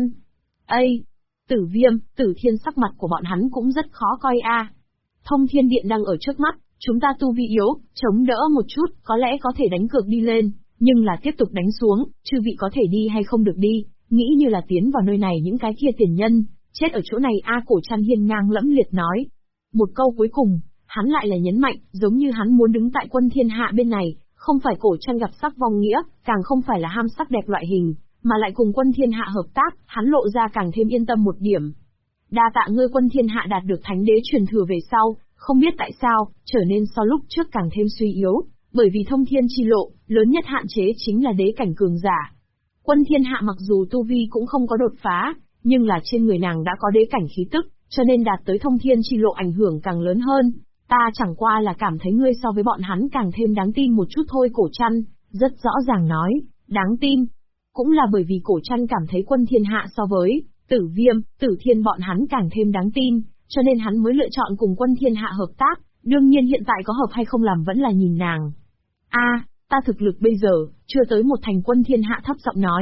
Tử Viêm, Tử Thiên sắc mặt của bọn hắn cũng rất khó coi Thông Thiên Điện đang ở trước mắt, chúng ta tu vi yếu, chống đỡ một chút, có lẽ có thể đánh cược đi lên, nhưng là tiếp tục đánh xuống, chư vị có thể đi hay không được đi, nghĩ như là tiến vào nơi này những cái kia tiền nhân, chết ở chỗ này a, Cổ Trăn hiên ngang lẫm liệt nói. Một câu cuối cùng, hắn lại là nhấn mạnh, giống như hắn muốn đứng tại Quân Thiên Hạ bên này, không phải Cổ Trăn gặp sắc vong nghĩa, càng không phải là ham sắc đẹp loại hình, mà lại cùng Quân Thiên Hạ hợp tác, hắn lộ ra càng thêm yên tâm một điểm. Đa tạ ngươi, Quân Thiên Hạ đạt được thánh đế truyền thừa về sau, không biết tại sao, trở nên so lúc trước càng thêm suy yếu, bởi vì thông thiên chi lộ, lớn nhất hạn chế chính là đế cảnh cường giả. Quân Thiên Hạ mặc dù tu vi cũng không có đột phá, nhưng là trên người nàng đã có đế cảnh khí tức, cho nên đạt tới thông thiên chi lộ ảnh hưởng càng lớn hơn. Ta chẳng qua là cảm thấy ngươi so với bọn hắn càng thêm đáng tin một chút thôi, Cổ Trăn rất rõ ràng nói, đáng tin. Cũng là bởi vì Cổ Trăn cảm thấy Quân Thiên Hạ so với Tử Viêm, Tử Thiên bọn hắn càng thêm đáng tin, cho nên hắn mới lựa chọn cùng Quân Thiên Hạ hợp tác, đương nhiên hiện tại có hợp hay không làm vẫn là nhìn nàng. Ta thực lực bây giờ, chưa tới một thành, Quân Thiên Hạ thấp giọng nói.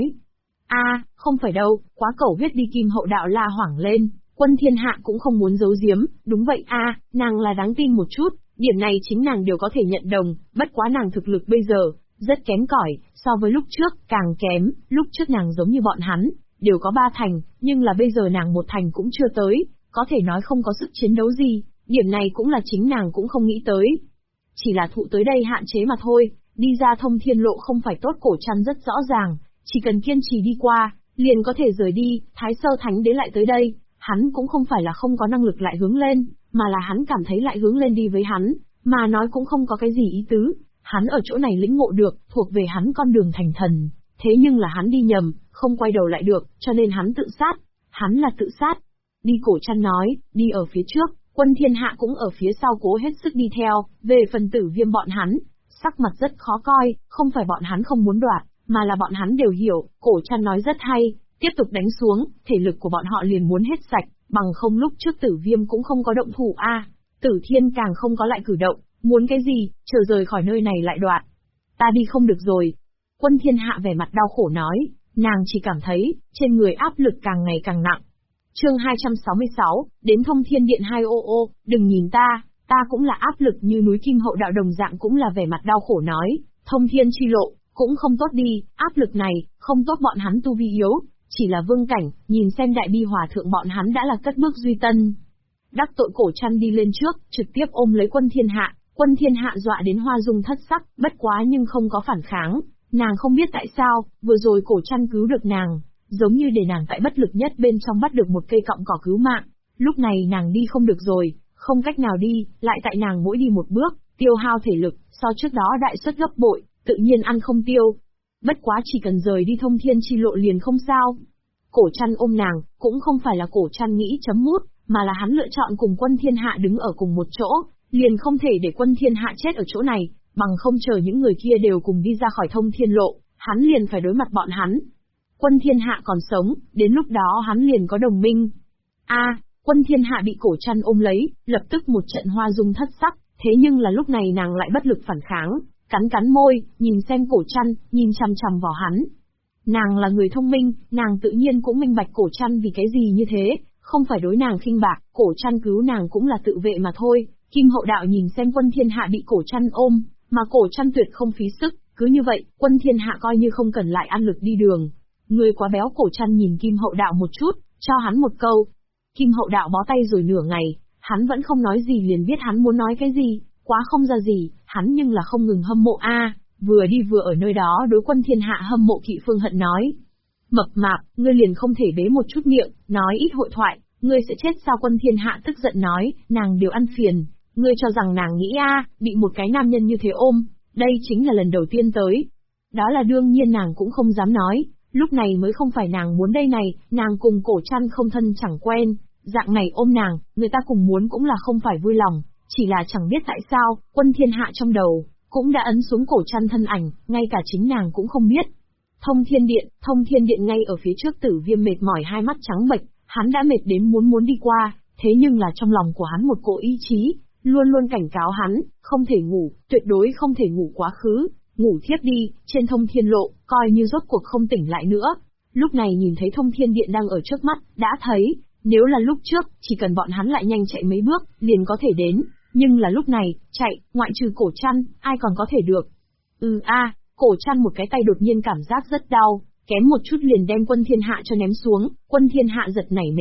Không phải đâu, quá cẩu huyết đi, Kim Hậu Đạo la hoảng lên, Quân Thiên Hạ cũng không muốn giấu giếm, đúng vậy nàng là đáng tin một chút, điểm này chính nàng đều có thể nhận đồng, bất quá nàng thực lực bây giờ, rất kém cỏi, so với lúc trước, càng kém, lúc trước nàng giống như bọn hắn, đều có 3 thành, nhưng là bây giờ nàng 1 thành cũng chưa tới, có thể nói không có sức chiến đấu gì, điểm này cũng là chính nàng cũng không nghĩ tới. Chỉ là thụ tới đây hạn chế mà thôi, đi ra thông thiên lộ không phải tốt, Cổ Trăn rất rõ ràng, chỉ cần kiên trì đi qua, liền có thể rời đi, Thái Sơ Thánh Đế lại tới đây, hắn cũng không phải là không có năng lực lại hướng lên, mà là hắn cảm thấy lại hướng lên đi với hắn, mà nói cũng không có cái gì ý tứ, hắn ở chỗ này lĩnh ngộ được, thuộc về hắn con đường thành thần, thế nhưng là hắn đi nhầm, không quay đầu lại được, cho nên hắn tự sát, hắn là tự sát. Đi, Cổ Trăn nói, đi ở phía trước, Quân Thiên Hạ cũng ở phía sau cố hết sức đi theo, về phần Tử Viêm bọn hắn, sắc mặt rất khó coi, không phải bọn hắn không muốn đoạt, mà là bọn hắn đều hiểu, Cổ Trăn nói rất hay, tiếp tục đánh xuống, thể lực của bọn họ liền muốn hết sạch, bằng không lúc trước Tử Viêm cũng không có động thủ Tử Thiên càng không có lại cử động, muốn cái gì, chờ rời khỏi nơi này lại đoạt. Ta đi không được rồi. Quân Thiên Hạ vẻ mặt đau khổ nói, nàng chỉ cảm thấy, trên người áp lực càng ngày càng nặng. Chương 266, đến Thông Thiên Điện 2 đừng nhìn ta cũng là áp lực như núi, Kim Hậu Đạo đồng dạng cũng là vẻ mặt đau khổ nói, Thông Thiên chi lộ, cũng không tốt đi, áp lực này, không tốt, bọn hắn tu vi yếu, chỉ là vương cảnh, nhìn xem Đại Bi Hòa Thượng bọn hắn đã là cất bước duy tân. Đắc tội, Cổ Trăn đi lên trước, trực tiếp ôm lấy Quân Thiên Hạ, Quân Thiên Hạ dọa đến hoa dung thất sắc, bất quá nhưng không có phản kháng, nàng không biết tại sao, vừa rồi Cổ Trăn cứu được nàng, giống như để nàng tại bất lực nhất bên trong bắt được một cây cọng cỏ cứu mạng, lúc này nàng đi không được rồi, không cách nào đi, lại tại nàng mỗi đi một bước, tiêu hao thể lực, so trước đó đại suất gấp bội, tự nhiên ăn không tiêu. Bất quá chỉ cần rời đi thông thiên chi lộ liền không sao. Cổ Trăn ôm nàng, cũng không phải là Cổ Trăn nghĩ chấm mút, mà là hắn lựa chọn cùng Quân Thiên Hạ đứng ở cùng một chỗ, liền không thể để Quân Thiên Hạ chết ở chỗ này, bằng không chờ những người kia đều cùng đi ra khỏi thông thiên lộ, hắn liền phải đối mặt bọn hắn. Quân Thiên Hạ còn sống, đến lúc đó hắn liền có đồng minh. Quân Thiên Hạ bị Cổ Trăn ôm lấy, lập tức một trận hoa dung thất sắc, thế nhưng là lúc này nàng lại bất lực phản kháng, cắn môi, nhìn xem Cổ Trăn, nhìn chằm chằm vào hắn. Nàng là người thông minh, nàng tự nhiên cũng minh bạch Cổ Trăn vì cái gì như thế, không phải đối nàng khinh bạc, Cổ Trăn cứu nàng cũng là tự vệ mà thôi. Kim Hậu Đạo nhìn xem Quân Thiên Hạ bị Cổ Trăn ôm, mà Cổ Trăn tuyệt không phí sức, cứ như vậy, Quân Thiên Hạ coi như không cần lại ăn lực đi đường. Người quá béo, Cổ Trăn nhìn Kim Hậu Đạo một chút, cho hắn một câu. Kim Hậu Đạo bó tay rồi nửa ngày, hắn vẫn không nói gì, liền biết hắn muốn nói cái gì, quá không ra gì, hắn nhưng là không ngừng hâm mộ vừa đi vừa ở nơi đó đối Quân Thiên Hạ hâm mộ Kỵ Phương Hận nói. Mập mạp, ngươi liền không thể bế một chút miệng, nói ít hội thoại, ngươi sẽ chết sao? Quân Thiên Hạ tức giận nói, nàng đều ăn phiền, ngươi cho rằng nàng nghĩ bị một cái nam nhân như thế ôm, đây chính là lần đầu tiên tới. Đó là đương nhiên, nàng cũng không dám nói, lúc này mới không phải nàng muốn đây này, nàng cùng Cổ Trăn không thân chẳng quen, dạng này ôm nàng, người ta cùng muốn cũng là không phải vui lòng, chỉ là chẳng biết tại sao, Quân Thiên Hạ trong đầu cũng đã ấn xuống Cổ Trăn thân ảnh, ngay cả chính nàng cũng không biết. Thông Thiên Điện ngay ở phía trước. Tử Viêm mệt mỏi, hai mắt trắng bệch, hắn đã mệt đến muốn đi qua, thế nhưng là trong lòng của hắn một cỗ ý chí, luôn luôn cảnh cáo hắn, không thể ngủ, tuyệt đối không thể ngủ quá khứ, ngủ thiếp đi, trên thông thiên lộ, coi như rốt cuộc không tỉnh lại nữa. Lúc này nhìn thấy Thông Thiên Điện đang ở trước mắt, đã thấy, nếu là lúc trước, chỉ cần bọn hắn lại nhanh chạy mấy bước, liền có thể đến, nhưng là lúc này, chạy, ngoại trừ Cổ Trăn, ai còn có thể được. Cổ Trăn một cái tay đột nhiên cảm giác rất đau, kém một chút liền đem Quân Thiên Hạ cho ném xuống, Quân Thiên Hạ giật nảy mình,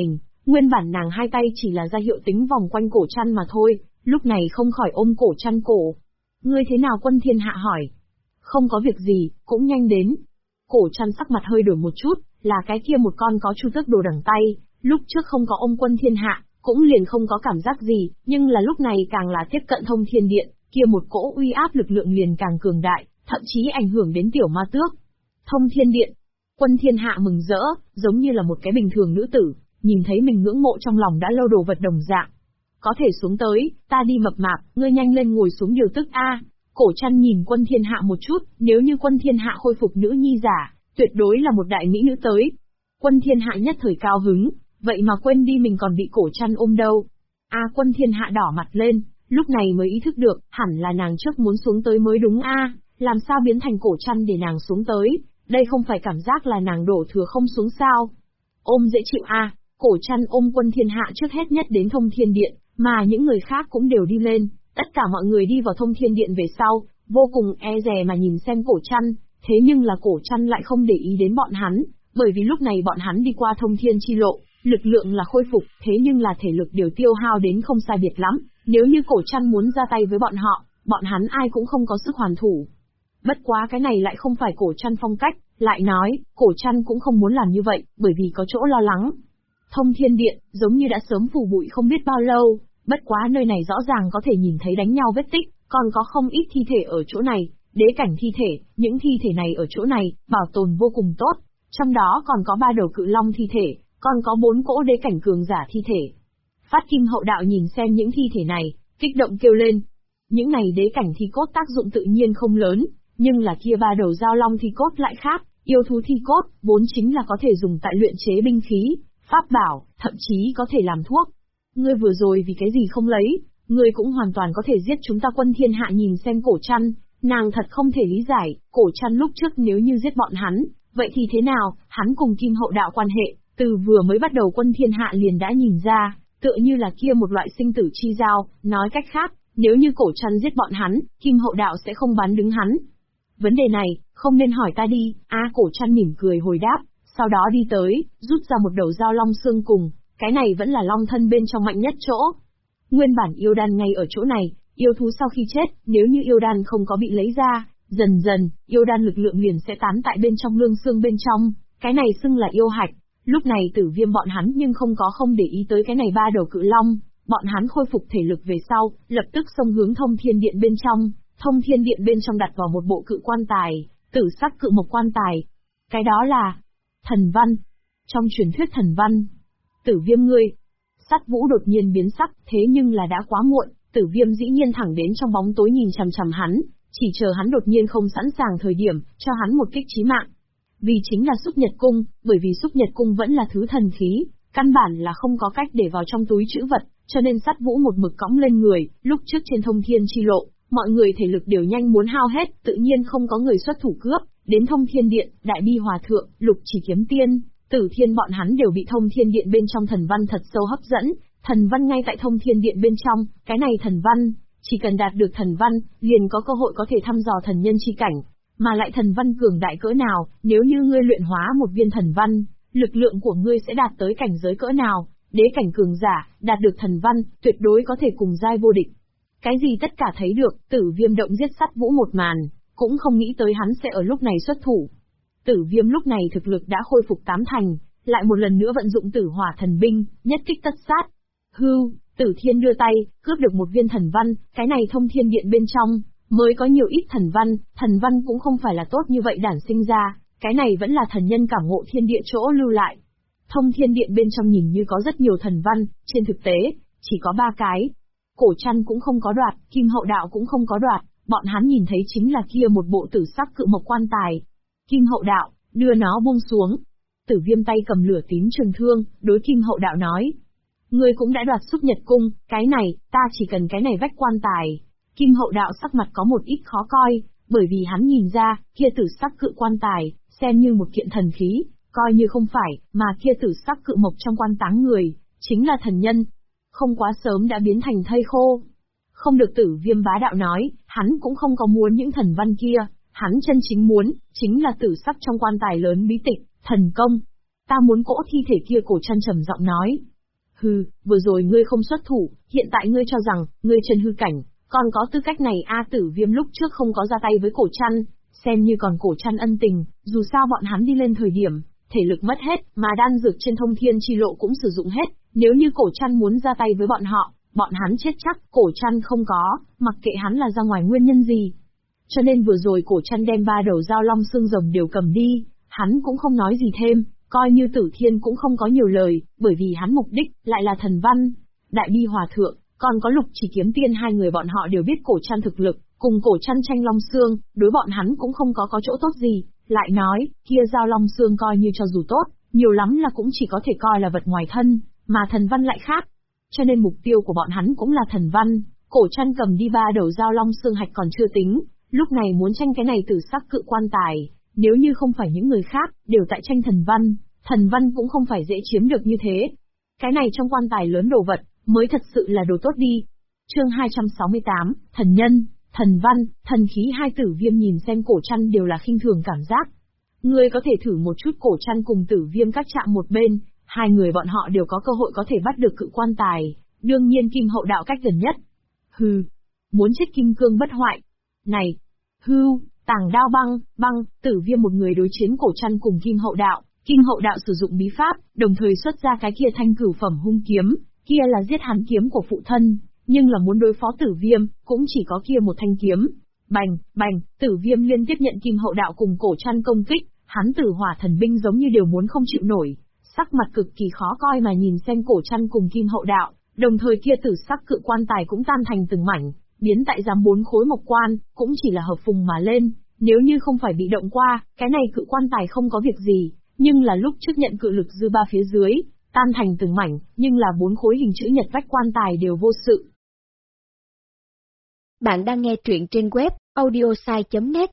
Nguyên bản nàng hai tay chỉ là ra hiệu tính vòng quanh cổ Trăn mà thôi, lúc này không khỏi ôm cổ Trăn cổ. Ngươi thế nào? Quân Thiên Hạ hỏi. Không có việc gì, cũng nhanh đến. Cổ Trăn sắc mặt hơi đổi một chút, là cái kia một con có Chu Tước Đồ đằng tay, lúc trước không có ôm Quân Thiên Hạ, cũng liền không có cảm giác gì, nhưng là lúc này càng là tiếp cận Thông Thiên Điện, kia một cỗ uy áp lực lượng liền càng cường đại, thậm chí ảnh hưởng đến tiểu ma tước. Thông Thiên Điện. Quân Thiên Hạ mừng rỡ, giống như là một cái bình thường nữ tử, nhìn thấy mình ngưỡng mộ trong lòng đã lâu đồ vật đồng dạng. Có thể xuống tới, ta đi mập mạp, ngươi nhanh lên ngồi xuống điều tức a. Cổ Trăn nhìn Quân Thiên Hạ một chút, nếu như Quân Thiên Hạ khôi phục nữ nhi giả, tuyệt đối là một đại mỹ nữ tới. Quân Thiên Hạ nhất thời cao hứng, vậy mà quên đi mình còn bị Cổ Trăn ôm đâu. Quân Thiên Hạ đỏ mặt lên, lúc này mới ý thức được, hẳn là nàng trước muốn xuống tới mới đúng làm sao biến thành Cổ Trăn để nàng xuống tới, đây không phải cảm giác là nàng đổ thừa không xuống sao. Ôm dễ chịu Cổ Trăn ôm Quân Thiên Hạ trước hết nhất đến Thông Thiên Điện, mà những người khác cũng đều đi lên, tất cả mọi người đi vào Thông Thiên Điện về sau, vô cùng e dè mà nhìn xem Cổ Trăn, thế nhưng là Cổ Trăn lại không để ý đến bọn hắn, bởi vì lúc này bọn hắn đi qua Thông Thiên chi lộ, lực lượng là khôi phục, thế nhưng là thể lực đều tiêu hao đến không sai biệt lắm, nếu như Cổ Trăn muốn ra tay với bọn hắn ai cũng không có sức hoàn thủ. Bất quá cái này lại không phải Cổ Trăn phong cách, lại nói, Cổ Trăn cũng không muốn làm như vậy, bởi vì có chỗ lo lắng. Thông Thiên Điện, giống như đã sớm phủ bụi không biết bao lâu, bất quá nơi này rõ ràng có thể nhìn thấy đánh nhau vết tích, còn có không ít thi thể ở chỗ này, đế cảnh thi thể, những thi thể này ở chỗ này, bảo tồn vô cùng tốt, trong đó còn có 3 đầu cự long thi thể, còn có 4 cỗ đế cảnh cường giả thi thể. Phát Kim Hậu Đạo nhìn xem những thi thể này, kích động kêu lên. Những này đế cảnh thi cốt tác dụng tự nhiên không lớn, nhưng là kia 3 đầu giao long thi cốt lại khác, yêu thú thi cốt, vốn chính là có thể dùng tại luyện chế binh khí, pháp bảo, thậm chí có thể làm thuốc. Ngươi vừa rồi vì cái gì không lấy, ngươi cũng hoàn toàn có thể giết chúng ta. Quân Thiên Hạ nhìn xem Cổ Trăn, nàng thật không thể lý giải, Cổ Trăn lúc trước nếu như giết bọn hắn, vậy thì thế nào, hắn cùng Kim Hậu Đạo quan hệ, từ vừa mới bắt đầu Quân Thiên Hạ liền đã nhìn ra, tựa như là kia một loại sinh tử chi giao, nói cách khác, nếu như Cổ Trăn giết bọn hắn, Kim Hậu Đạo sẽ không bán đứng hắn. Vấn đề này, không nên hỏi ta đi. Cổ Trăn mỉm cười hồi đáp, sau đó đi tới, rút ra một đầu dao long xương cùng, cái này vẫn là long thân bên trong mạnh nhất chỗ. Nguyên bản yêu đan ngay ở chỗ này, yêu thú sau khi chết, nếu như yêu đan không có bị lấy ra, dần dần, yêu đan lực lượng liền sẽ tán tại bên trong lương xương bên trong, cái này xưng là yêu hạch. Lúc này Tử Viêm bọn hắn nhưng không để ý tới cái này 3 đầu cự long, bọn hắn khôi phục thể lực về sau, lập tức xông hướng Thông Thiên Điện bên trong. Thông Thiên Điện bên trong đặt vào một bộ cự quan tài, tử sắc cự mộc quan tài. Cái đó là thần văn. Trong truyền thuyết thần văn. Tử Viêm ngươi. Sát Vũ đột nhiên biến sắc, thế nhưng là đã quá muộn, Tử Viêm dĩ nhiên thẳng đến trong bóng tối nhìn chằm chằm hắn, chỉ chờ hắn đột nhiên không sẵn sàng thời điểm, cho hắn một kích chí mạng. Vì chính là Xúc Nhật Cung, bởi vì Xúc Nhật Cung vẫn là thứ thần khí, căn bản là không có cách để vào trong túi trữ vật, cho nên Sát Vũ một mực cõng lên người. Lúc trước trên Thông Thiên chi lộ, mọi người thể lực đều nhanh muốn hao hết, tự nhiên không có người xuất thủ cướp. Đến Thông Thiên Điện, Đại Bi Hòa Thượng, Lục Chỉ Kiếm Tiên, Tử Thiên bọn hắn đều bị Thông Thiên Điện bên trong thần văn thật sâu hấp dẫn. Thần văn ngay tại Thông Thiên Điện bên trong, cái này thần văn, chỉ cần đạt được thần văn, liền có cơ hội có thể thăm dò thần nhân chi cảnh. Mà lại thần văn cường đại cỡ nào, nếu như ngươi luyện hóa một viên thần văn, lực lượng của ngươi sẽ đạt tới cảnh giới cỡ nào, đế cảnh cường giả, đạt được thần văn, tuyệt đối có thể cùng giai vô địch. Cái gì tất cả thấy được, Tử Viêm động giết Sát Vũ một màn, cũng không nghĩ tới hắn sẽ ở lúc này xuất thủ. Tử Viêm lúc này thực lực đã khôi phục 8 thành, lại một lần nữa vận dụng Tử Hỏa thần binh, nhất kích tất sát. Tử Thiên đưa tay, cướp được một viên thần văn, cái này Thông Thiên Điện bên trong mới có nhiều ít thần văn cũng không phải là tốt như vậy đản sinh ra, cái này vẫn là thần nhân cảm ngộ thiên địa chỗ lưu lại. Thông Thiên Điện bên trong nhìn như có rất nhiều thần văn, trên thực tế, chỉ có 3 cái. Cổ Trăn cũng không có đoạt, Kim Hậu Đạo cũng không có đoạt, bọn hắn nhìn thấy chính là kia một bộ tử sắc cự mộc quan tài. Kim Hậu Đạo, đưa nó buông xuống. Tử Viêm tay cầm lửa tím trường thương, đối Kim Hậu Đạo nói. Ngươi cũng đã đoạt Xúc Nhật Cung, cái này, ta chỉ cần cái này vách quan tài. Kim Hậu Đạo sắc mặt có một ít khó coi, bởi vì hắn nhìn ra, kia tử sắc cự quan tài, xem như một kiện thần khí, coi như không phải, mà kia tử sắc cự mộc trong quan táng người, chính là thần nhân. Không quá sớm đã biến thành thây khô. Không được. Tử Viêm bá đạo nói, hắn cũng không có muốn những thần văn kia, hắn chân chính muốn, chính là tử sắc trong quan tài lớn bí tịch, thần công. Ta muốn cỗ thi thể kia. Cổ Trăn trầm giọng nói. Hừ, vừa rồi ngươi không xuất thủ, hiện tại ngươi cho rằng, ngươi chân hư cảnh, còn có tư cách này Tử Viêm lúc trước không có ra tay với Cổ Trăn, xem như còn Cổ Trăn ân tình, dù sao bọn hắn đi lên thời điểm, thể lực mất hết, mà đan dược trên Thông Thiên Chi Lộ cũng sử dụng hết, nếu như Cổ Trăn muốn ra tay với bọn hắn chết chắc, Cổ Trăn không có, mặc kệ hắn là ra ngoài nguyên nhân gì. Cho nên vừa rồi Cổ Trăn đem 3 đầu dao long xương rồng đều cầm đi, hắn cũng không nói gì thêm, coi như Tử Thiên cũng không có nhiều lời, bởi vì hắn mục đích lại là thần văn. Đại Bi Hòa Thượng, còn có Lục Chỉ Kiếm Tiên, hai người bọn họ đều biết Cổ Trăn thực lực, cùng Cổ Trăn tranh long xương, đối bọn hắn cũng không có chỗ tốt gì, lại nói, kia dao long xương coi như cho dù tốt, nhiều lắm là cũng chỉ có thể coi là vật ngoài thân, mà thần văn lại khác. Cho nên mục tiêu của bọn hắn cũng là thần văn, Cổ Trăn cầm đi 3 đầu dao long xương hạch còn chưa tính, lúc này muốn tranh cái này tử sắc cự quan tài, nếu như không phải những người khác, đều tại tranh thần văn cũng không phải dễ chiếm được như thế. Cái này trong quan tài lớn đồ vật, mới thật sự là đồ tốt đi. Chương 268, Thần Nhân, Thần Văn, Thần Khí. Hai Tử Viêm nhìn xem Cổ Trăn đều là khinh thường cảm giác. Ngươi có thể thử một chút. Cổ Trăn cùng Tử Viêm các chạm một bên, hai người bọn họ đều có cơ hội có thể bắt được cự quan tài, đương nhiên Kim Hậu Đạo cách gần nhất. Hừ, muốn chết kim cương bất hoại. Này, hưu, tảng đao băng, Tử Viêm một người đối chiến Cổ Trăn cùng Kim Hậu Đạo. Kim Hậu Đạo sử dụng bí pháp, đồng thời xuất ra cái kia thanh cửu phẩm hung kiếm, kia là giết hắn kiếm của phụ thân, nhưng là muốn đối phó Tử Viêm, cũng chỉ có kia một thanh kiếm. Bành, Tử Viêm liên tiếp nhận Kim Hậu Đạo cùng Cổ Trăn công kích, hắn Tử Hỏa thần binh giống như đều muốn không chịu nổi, sắc mặt cực kỳ khó coi mà nhìn xem Cổ Trăn cùng Kim Hậu Đạo, đồng thời kia tử sắc cự quan tài cũng tan thành từng mảnh, biến tại giám 4 khối mộc quan, cũng chỉ là hợp phùng mà lên, nếu như không phải bị động qua, cái này cự quan tài không có việc gì. Nhưng là lúc trước nhận cự lực dư ba phía dưới, tan thành từng mảnh, nhưng là 4 khối hình chữ nhật vách quan tài đều vô sự. Bạn đang nghe truyện trên web audiosai.net.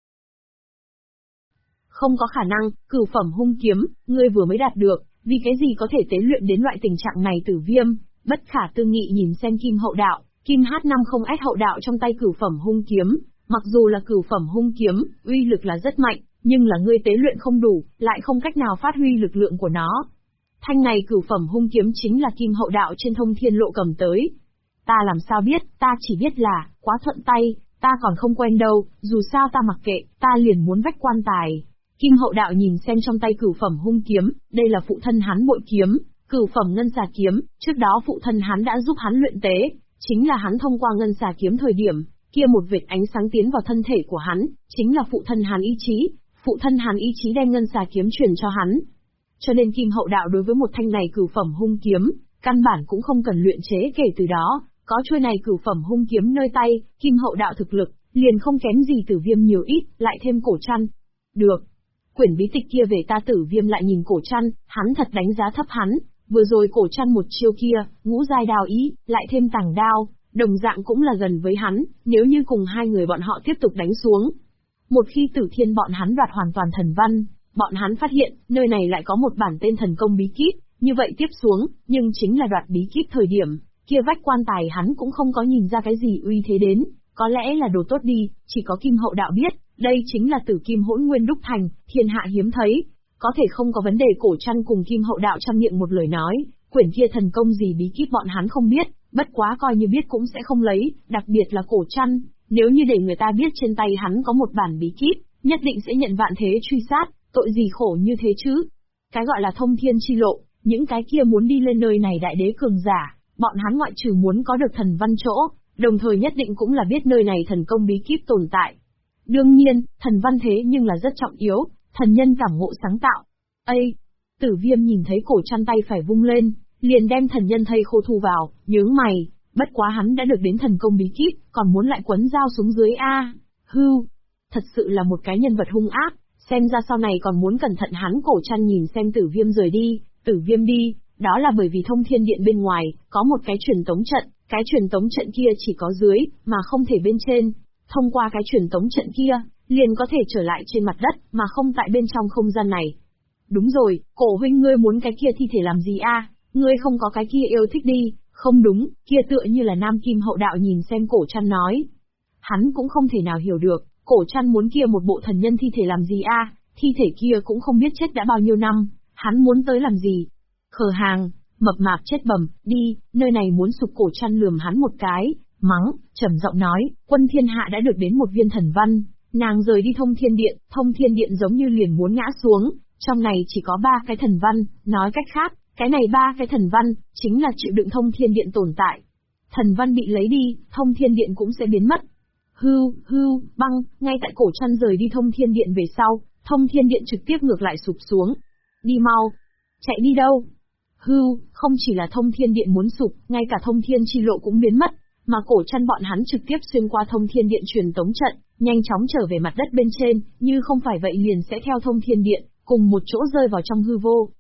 Không có khả năng, cửu phẩm hung kiếm, ngươi vừa mới đạt được, vì cái gì có thể tế luyện đến loại tình trạng này? Tử Viêm, bất khả tư nghị nhìn xem Kim Hậu Đạo, Kim H50S Hậu Đạo trong tay cửu phẩm hung kiếm, mặc dù là cửu phẩm hung kiếm, uy lực là rất mạnh. Nhưng là ngươi tế luyện không đủ, lại không cách nào phát huy lực lượng của nó. Thanh này cửu phẩm hung kiếm chính là Kim Hậu Đạo trên Thông Thiên Lộ cầm tới. Ta làm sao biết, ta chỉ biết là, quá thuận tay, ta còn không quen đâu, dù sao ta mặc kệ, ta liền muốn vách quan tài. Kim Hậu Đạo nhìn xem trong tay cửu phẩm hung kiếm, đây là phụ thân hắn bội kiếm, cửu phẩm ngân xà kiếm, trước đó phụ thân hắn đã giúp hắn luyện tế, chính là hắn thông qua ngân xà kiếm thời điểm, kia một vệt ánh sáng tiến vào thân thể của hắn, chính là phụ thân hắn ý chí. Phụ thân hắn ý chí đem ngân xà kiếm truyền cho hắn. Cho nên Kim Hậu Đạo đối với một thanh này cửu phẩm hung kiếm, căn bản cũng không cần luyện chế. Kể từ đó, có chuôi này cửu phẩm hung kiếm nơi tay, Kim Hậu Đạo thực lực liền không kém gì Tử Viêm nhiều ít, lại thêm Cổ Trăn. Được, quyển bí tịch kia về ta. Tử Viêm lại nhìn Cổ Trăn, hắn thật đánh giá thấp hắn. Vừa rồi Cổ Trăn một chiêu kia, ngũ giai đao ý, lại thêm tảng đao, đồng dạng cũng là gần với hắn. Nếu như cùng hai người bọn họ tiếp tục đánh xuống, một khi Tử Thiên bọn hắn đoạt hoàn toàn thần văn, bọn hắn phát hiện, nơi này lại có một bản tên thần công bí kíp, như vậy tiếp xuống, nhưng chính là đoạt bí kíp thời điểm, kia vách quan tài hắn cũng không có nhìn ra cái gì uy thế đến, có lẽ là đồ tốt đi, chỉ có Kim Hậu Đạo biết, đây chính là Tử Kim Hỗn Nguyên đúc thành, thiên hạ hiếm thấy, có thể không có vấn đề. Cổ Trăn cùng Kim Hậu Đạo trăm miệng một lời nói, quyển kia thần công gì bí kíp bọn hắn không biết, bất quá coi như biết cũng sẽ không lấy, đặc biệt là Cổ Trăn. Nếu như để người ta biết trên tay hắn có một bản bí kíp, nhất định sẽ nhận vạn thế truy sát, tội gì khổ như thế chứ. Cái gọi là Thông Thiên Chi Lộ, những cái kia muốn đi lên nơi này đại đế cường giả, bọn hắn ngoại trừ muốn có được thần văn chỗ, đồng thời nhất định cũng là biết nơi này thần công bí kíp tồn tại. Đương nhiên, thần văn thế nhưng là rất trọng yếu, thần nhân cảm ngộ sáng tạo. Ây! Tử Viêm nhìn thấy Cổ Trăn tay phải vung lên, liền đem thần nhân thây khô thu vào, nhướng mày. Bất quá hắn đã được đến thần công bí kíp, còn muốn lại quấn dao xuống dưới a. Hưu, thật sự là một cái nhân vật hung ác, xem ra sau này còn muốn cẩn thận. Hắn Cổ Trăn nhìn xem Tử Viêm rời đi, Tử Viêm đi, đó là bởi vì Thông Thiên Điện bên ngoài, có một cái truyền tống trận, cái truyền tống trận kia chỉ có dưới, mà không thể bên trên. Thông qua cái truyền tống trận kia, liền có thể trở lại trên mặt đất, mà không tại bên trong không gian này. Đúng rồi, Cổ huynh ngươi muốn cái kia thi thể làm gì a? Ngươi không có cái kia yêu thích đi. Không đúng, kia tựa như là Nam Kim Hậu Đạo nhìn xem Cổ Trăn nói. Hắn cũng không thể nào hiểu được, Cổ Trăn muốn kia một bộ thần nhân thi thể làm gì a? Thi thể kia cũng không biết chết đã bao nhiêu năm, hắn muốn tới làm gì? Khờ hàng, Mập mạp chết bầm, đi, nơi này muốn sụp. Cổ Trăn lườm hắn một cái, mắng, trầm giọng nói, Quân Thiên Hạ đã được đến một viên thần văn, nàng rời đi Thông Thiên Điện giống như liền muốn ngã xuống, trong này chỉ có 3 cái thần văn, nói cách khác, cái này 3 cái thần văn, chính là chịu đựng Thông Thiên Điện tồn tại. Thần văn bị lấy đi, Thông Thiên Điện cũng sẽ biến mất. Hưu, băng, ngay tại Cổ Trăn rời đi Thông Thiên Điện về sau, Thông Thiên Điện trực tiếp ngược lại sụp xuống. Đi mau, chạy đi đâu? Không chỉ là Thông Thiên Điện muốn sụp, ngay cả Thông Thiên Chi Lộ cũng biến mất, mà Cổ Trăn bọn hắn trực tiếp xuyên qua Thông Thiên Điện truyền tống trận, nhanh chóng trở về mặt đất bên trên, như không phải vậy liền sẽ theo Thông Thiên Điện, cùng một chỗ rơi vào trong hư vô.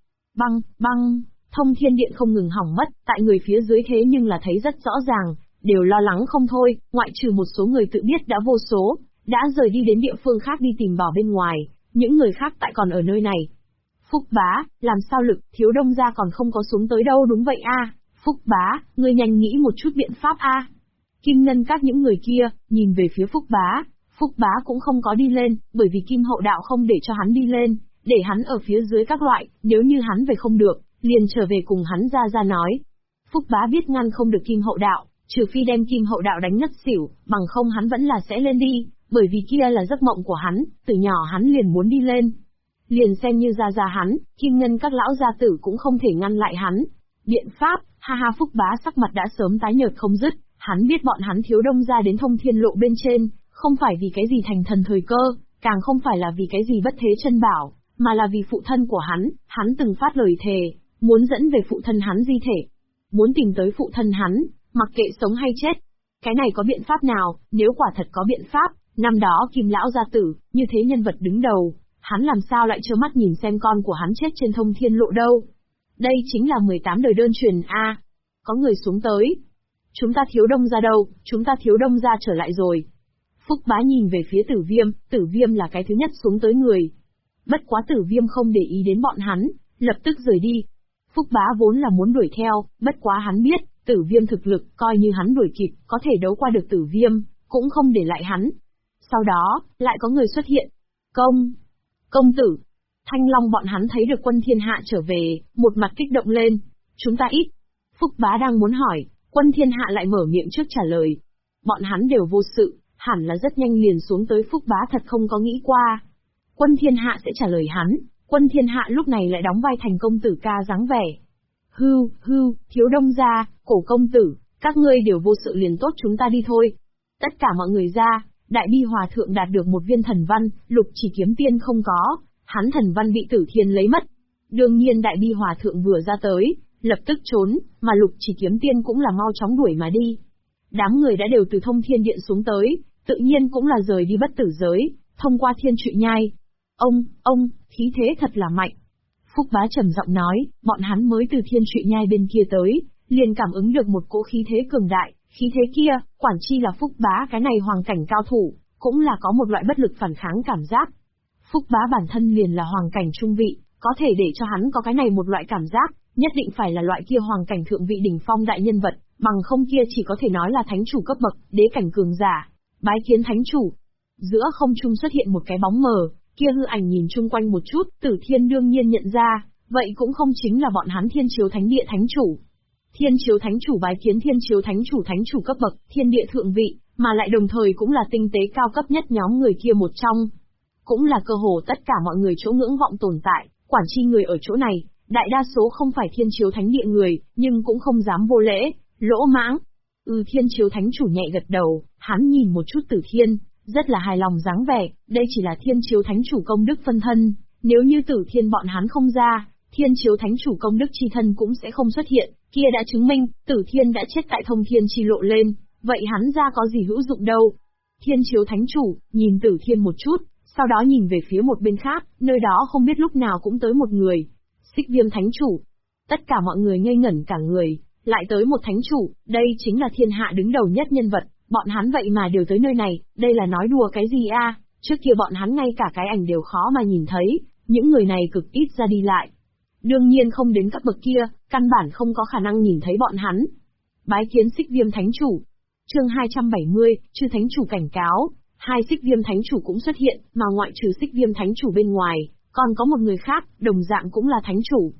Băng, Thông Thiên Điện không ngừng hỏng mất, tại người phía dưới thế nhưng là thấy rất rõ ràng, đều lo lắng không thôi, ngoại trừ một số người tự biết đã vô số, đã rời đi đến địa phương khác đi tìm bảo bên ngoài, những người khác tại còn ở nơi này. Phúc Bá, làm sao Lực, Thiếu Đông gia còn không có xuống tới đâu đúng vậy a? Phúc Bá, ngươi nhanh nghĩ một chút biện pháp a. Kim Ngân Các những người kia, nhìn về phía Phúc Bá cũng không có đi lên, bởi vì Kim Hậu Đạo không để cho hắn đi lên, để hắn ở phía dưới các loại, nếu như hắn về không được, liền trở về cùng hắn ra nói. Phúc Bá biết ngăn không được Kim Hậu Đạo, trừ phi đem Kim Hậu Đạo đánh ngất xỉu, bằng không hắn vẫn là sẽ lên đi, bởi vì kia là giấc mộng của hắn, từ nhỏ hắn liền muốn đi lên. Liền xem như ra hắn, Kim Ngân Các lão gia tử cũng không thể ngăn lại hắn. Biện pháp, ha, Phúc Bá sắc mặt đã sớm tái nhợt không dứt, hắn biết bọn hắn Thiếu Đông gia đến Thông Thiên Lộ bên trên, không phải vì cái gì thành thần thời cơ, càng không phải là vì cái gì bất thế chân bảo, mà là vì phụ thân của hắn từng phát lời thề, muốn dẫn về phụ thân hắn di thể. Muốn tìm tới phụ thân hắn, mặc kệ sống hay chết. Cái này có biện pháp nào, nếu quả thật có biện pháp, năm đó Kim lão gia tử, như thế nhân vật đứng đầu, hắn làm sao lại trơ mắt nhìn xem con của hắn chết trên Thông Thiên Lộ đâu. Đây chính là 18 đời đơn truyền a. Có người xuống tới. Chúng ta Thiếu Đông gia đâu, chúng ta Thiếu Đông gia trở lại rồi. Phúc Bá nhìn về phía Tử Viêm là cái thứ nhất xuống tới người. Bất quá Tử Viêm không để ý đến bọn hắn, lập tức rời đi. Phúc Bá vốn là muốn đuổi theo, bất quá hắn biết, Tử Viêm thực lực, coi như hắn đuổi kịp, có thể đấu qua được Tử Viêm, cũng không để lại hắn. Sau đó, lại có người xuất hiện. Công tử. Thanh Long bọn hắn thấy được Quân Thiên Hạ trở về, một mặt kích động lên. Chúng ta ít. Phúc Bá đang muốn hỏi, Quân Thiên Hạ lại mở miệng trước trả lời. Bọn hắn đều vô sự, hẳn là rất nhanh liền xuống tới. Phúc Bá thật không có nghĩ qua Quân Thiên Hạ sẽ trả lời hắn. Quân Thiên Hạ lúc này lại đóng vai thành công tử ca dáng vẻ. Thiếu Đông gia, Cổ công tử, các ngươi đều vô sự liền tốt, chúng ta đi thôi. Tất cả mọi người ra. Đại Bi Hòa Thượng đạt được một viên thần văn, Lục Chỉ Kiếm Tiên không có, hắn thần văn bị Tử Thiên lấy mất. Đương nhiên Đại Bi Hòa Thượng vừa ra tới, lập tức trốn, mà Lục Chỉ Kiếm Tiên cũng là mau chóng đuổi mà đi. Đám người đã đều từ Thông Thiên Điện xuống tới, tự nhiên cũng là rời đi bất tử giới, thông qua Thiên Trụy Nhai. Ông, khí thế thật là mạnh. Phúc Bá trầm giọng nói, bọn hắn mới từ Thiên Trụy Nhai bên kia tới, liền cảm ứng được một cỗ khí thế cường đại. Khí thế kia, quản chi là Phúc Bá cái này hoàng cảnh cao thủ, cũng là có một loại bất lực phản kháng cảm giác. Phúc Bá bản thân liền là hoàng cảnh trung vị, có thể để cho hắn có cái này một loại cảm giác, nhất định phải là loại kia hoàng cảnh thượng vị đỉnh phong đại nhân vật, bằng không kia chỉ có thể nói là thánh chủ cấp bậc, đế cảnh cường giả. Bái kiến thánh chủ. Giữa không trung xuất hiện một cái bóng mờ, kia hư ảnh nhìn chung quanh một chút, Tử Thiên đương nhiên nhận ra, vậy cũng không chính là bọn hắn Thiên Chiếu Thánh Địa thánh chủ. Thiên Chiếu Thánh chủ bái kiến Thiên Chiếu Thánh chủ cấp bậc, thiên địa thượng vị, mà lại đồng thời cũng là tinh tế cao cấp nhất nhóm người kia một trong. Cũng là cơ hồ tất cả mọi người chỗ ngưỡng vọng tồn tại, quản chi người ở chỗ này, đại đa số không phải Thiên Chiếu Thánh Địa người, nhưng cũng không dám vô lễ, lỗ mãng. Thiên Chiếu Thánh chủ nhẹ gật đầu, hắn nhìn một chút Tử Thiên, rất là hài lòng dáng vẻ, đây chỉ là Thiên Chiếu Thánh chủ công đức phân thân, nếu như Tử Thiên bọn hắn không ra, Thiên Chiếu Thánh chủ công đức chi thân cũng sẽ không xuất hiện, kia đã chứng minh, Tử Thiên đã chết tại Thông Thiên chi lộ lên, vậy hắn ra có gì hữu dụng đâu. Thiên Chiếu Thánh chủ, nhìn Tử Thiên một chút, sau đó nhìn về phía một bên khác, nơi đó không biết lúc nào cũng tới một người. Xích Viêm Thánh chủ. Tất cả mọi người ngây ngẩn cả người, lại tới một thánh chủ, đây chính là thiên hạ đứng đầu nhất nhân vật, bọn hắn vậy mà đều tới nơi này, đây là nói đùa cái gì a? Trước kia bọn hắn ngay cả cái ảnh đều khó mà nhìn thấy, những người này cực ít ra đi lại. Đương nhiên không đến cấp bậc kia, căn bản không có khả năng nhìn thấy bọn hắn. Bái kiến Xích Viêm Thánh chủ. Chương 270, Chư Thánh chủ cảnh cáo, hai Xích Viêm Thánh chủ cũng xuất hiện, mà ngoại trừ Xích Viêm Thánh chủ bên ngoài, còn có một người khác, đồng dạng cũng là thánh chủ.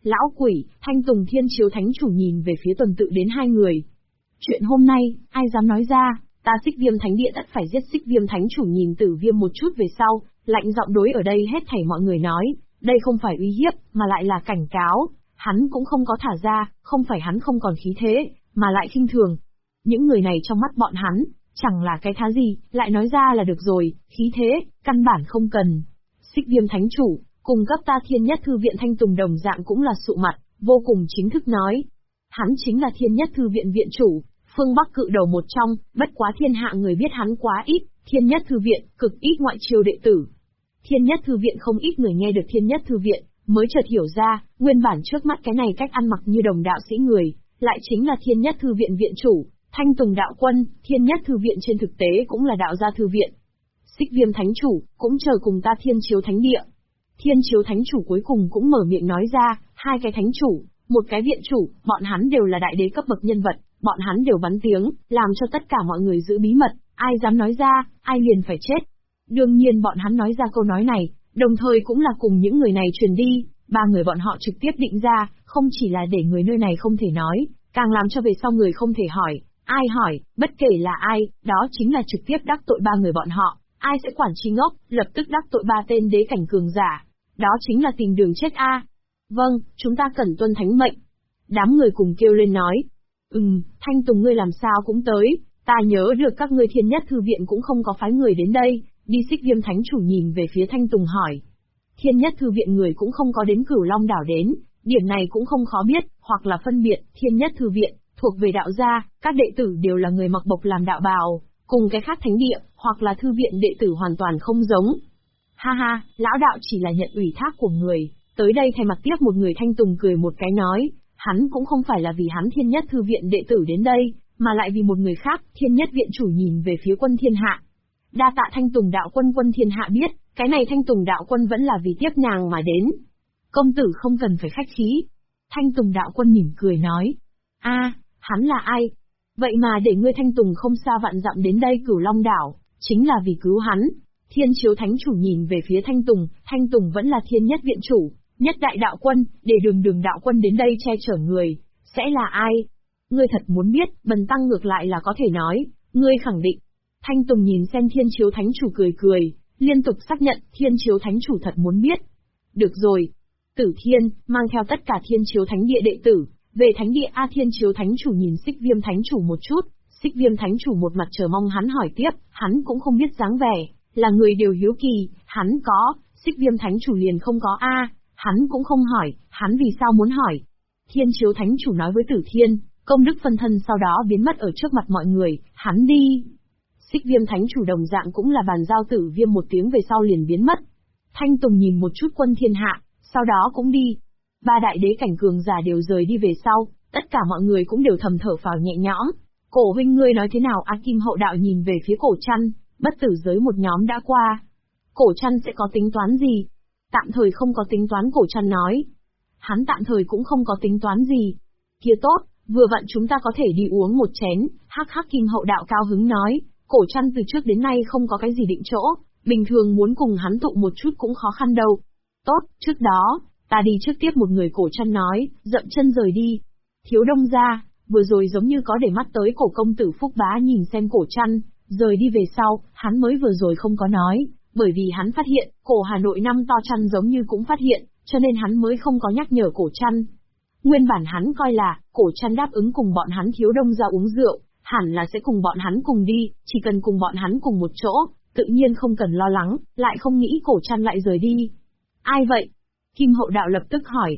Lão quỷ, Thanh Tùng Thiên Chiếu Thánh Chủ nhìn về phía tuần tự đến hai người. Chuyện hôm nay, ai dám nói ra, ta Xích Viêm Thánh Địa tất phải giết Xích Viêm Thánh Chủ nhìn Tử Viêm một chút về sau, lạnh giọng đối ở đây hết thảy mọi người nói, đây không phải uy hiếp, mà lại là cảnh cáo, hắn cũng không có thả ra, không phải hắn không còn khí thế, mà lại khinh thường. Những người này trong mắt bọn hắn, chẳng là cái thá gì, lại nói ra là được rồi, khí thế, căn bản không cần. Xích Viêm Thánh Chủ, cùng cấp ta Thiên Nhất Thư Viện Thanh Tùng đồng dạng cũng là sụ mặt, vô cùng chính thức nói. Hắn chính là Thiên Nhất Thư Viện viện chủ, phương Bắc cự đầu một trong, bất quá thiên hạ người biết hắn quá ít, Thiên Nhất Thư Viện, cực ít ngoại triều đệ tử. Thiên Nhất Thư Viện không ít người nghe được Thiên Nhất Thư Viện, mới chợt hiểu ra, nguyên bản trước mắt cái này cách ăn mặc như đồng đạo sĩ người, lại chính là Thiên Nhất Thư Viện viện chủ, Thanh Tùng đạo quân, Thiên Nhất Thư Viện trên thực tế cũng là đạo gia thư viện. Xích Viêm Thánh Chủ, cũng chờ cùng ta Thiên Chiếu Thánh Địa. Thiên Chiếu Thánh Chủ cuối cùng cũng mở miệng nói ra, hai cái thánh chủ, một cái viện chủ, bọn hắn đều là đại đế cấp bậc nhân vật, bọn hắn đều bắn tiếng, làm cho tất cả mọi người giữ bí mật, ai dám nói ra, ai liền phải chết. Đương nhiên bọn hắn nói ra câu nói này, đồng thời cũng là cùng những người này truyền đi, ba người bọn họ trực tiếp định ra, không chỉ là để người nơi này không thể nói, càng làm cho về sau người không thể hỏi, ai hỏi, bất kể là ai, đó chính là trực tiếp đắc tội ba người bọn họ, ai sẽ quản trí ngốc, lập tức đắc tội ba tên đế cảnh cường giả, đó chính là tìm đường chết a. Vâng, chúng ta cần tuân thánh mệnh. Đám người cùng kêu lên nói. Thanh Tùng ngươi làm sao cũng tới, ta nhớ được các ngươi Thiên Nhất Thư Viện cũng không có phái người đến đây, đi. Xích Viêm Thánh Chủ nhìn về phía Thanh Tùng hỏi. Thiên Nhất Thư Viện người cũng không có đến Cửu Long đảo đến, điểm này cũng không khó biết, hoặc là phân biệt, Thiên Nhất Thư Viện, thuộc về đạo gia, các đệ tử đều là người mặc bộc làm đạo bào, cùng cái khác thánh địa, hoặc là thư viện đệ tử hoàn toàn không giống. Ha ha, lão đạo chỉ là nhận ủy thác của người, tới đây thay mặt tiếp một người. Thanh Tùng cười một cái nói, hắn cũng không phải là vì hắn Thiên Nhất Thư Viện đệ tử đến đây, mà lại vì một người khác. Thiên Nhất Viện Chủ nhìn về phía Quân Thiên Hạ. Đa tạ Thanh Tùng đạo quân. Quân Thiên Hạ biết, cái này Thanh Tùng đạo quân vẫn là vì tiếp nàng mà đến. Công tử không cần phải khách khí. Thanh Tùng đạo quân mỉm cười nói. Hắn là ai? Vậy mà để ngươi Thanh Tùng không xa vạn dặm đến đây Cửu Long đảo, chính là vì cứu hắn. Thiên Chiếu Thánh Chủ nhìn về phía Thanh Tùng vẫn là Thiên Nhất Viện Chủ, nhất đại đạo quân, để đường đạo quân đến đây che chở người, sẽ là ai? Ngươi thật muốn biết, bần tăng ngược lại là có thể nói, ngươi khẳng định. Thanh Tùng nhìn xem Thiên Chiếu Thánh Chủ cười, liên tục xác nhận, Thiên Chiếu Thánh Chủ thật muốn biết. Được rồi. Tử Thiên, mang theo tất cả Thiên Chiếu Thánh Địa đệ tử, về Thánh Địa A. Thiên Chiếu Thánh Chủ nhìn Xích Viêm Thánh Chủ một chút, Xích Viêm Thánh Chủ một mặt chờ mong hắn hỏi tiếp, hắn cũng không biết dáng vẻ, là người đều hiếu kỳ, hắn có, Xích Viêm Thánh Chủ liền không có a, hắn cũng không hỏi, hắn vì sao muốn hỏi. Thiên Chiếu Thánh Chủ nói với Tử Thiên, công đức phân thân sau đó biến mất ở trước mặt mọi người, hắn đi. Xích Viêm Thánh Chủ đồng dạng cũng là bàn giao Tử Viêm một tiếng về sau liền biến mất. Thanh Tùng nhìn một chút Quân Thiên Hạ, sau đó cũng đi. Ba đại đế cảnh cường giả đều rời đi về sau, tất cả mọi người cũng đều thầm thở phào nhẹ nhõm. Cổ huynh ngươi nói thế nào? A Kim Hậu Đạo nhìn về phía Cổ Trăn, bất tử giới một nhóm đã qua. Cổ Trăn sẽ có tính toán gì? Tạm thời không có tính toán. Cổ Trăn nói. Hắn tạm thời cũng không có tính toán gì. Kia tốt, vừa vặn chúng ta có thể đi uống một chén. Hắc Hắc Kim Hậu Đạo cao hứng nói. Cổ Trăn từ trước đến nay không có cái gì định chỗ, bình thường muốn cùng hắn tụ một chút cũng khó khăn đâu. Tốt, trước đó, ta đi trước tiếp một người. Cổ Trăn nói, dậm chân rời đi. Thiếu Đông gia, vừa rồi giống như có để mắt tới Cổ công tử. Phúc Bá nhìn xem Cổ Trăn, rời đi về sau, hắn mới vừa rồi không có nói, bởi vì hắn phát hiện, Cổ Hà Nội năm to Trăn giống như cũng phát hiện, cho nên hắn mới không có nhắc nhở Cổ Trăn. Nguyên bản hắn coi là, Cổ Trăn đáp ứng cùng bọn hắn Thiếu Đông gia uống rượu, hẳn là sẽ cùng bọn hắn cùng đi, chỉ cần cùng bọn hắn cùng một chỗ, tự nhiên không cần lo lắng, lại không nghĩ Cổ Trăn lại rời đi. Ai vậy? Kim Hậu Đạo lập tức hỏi.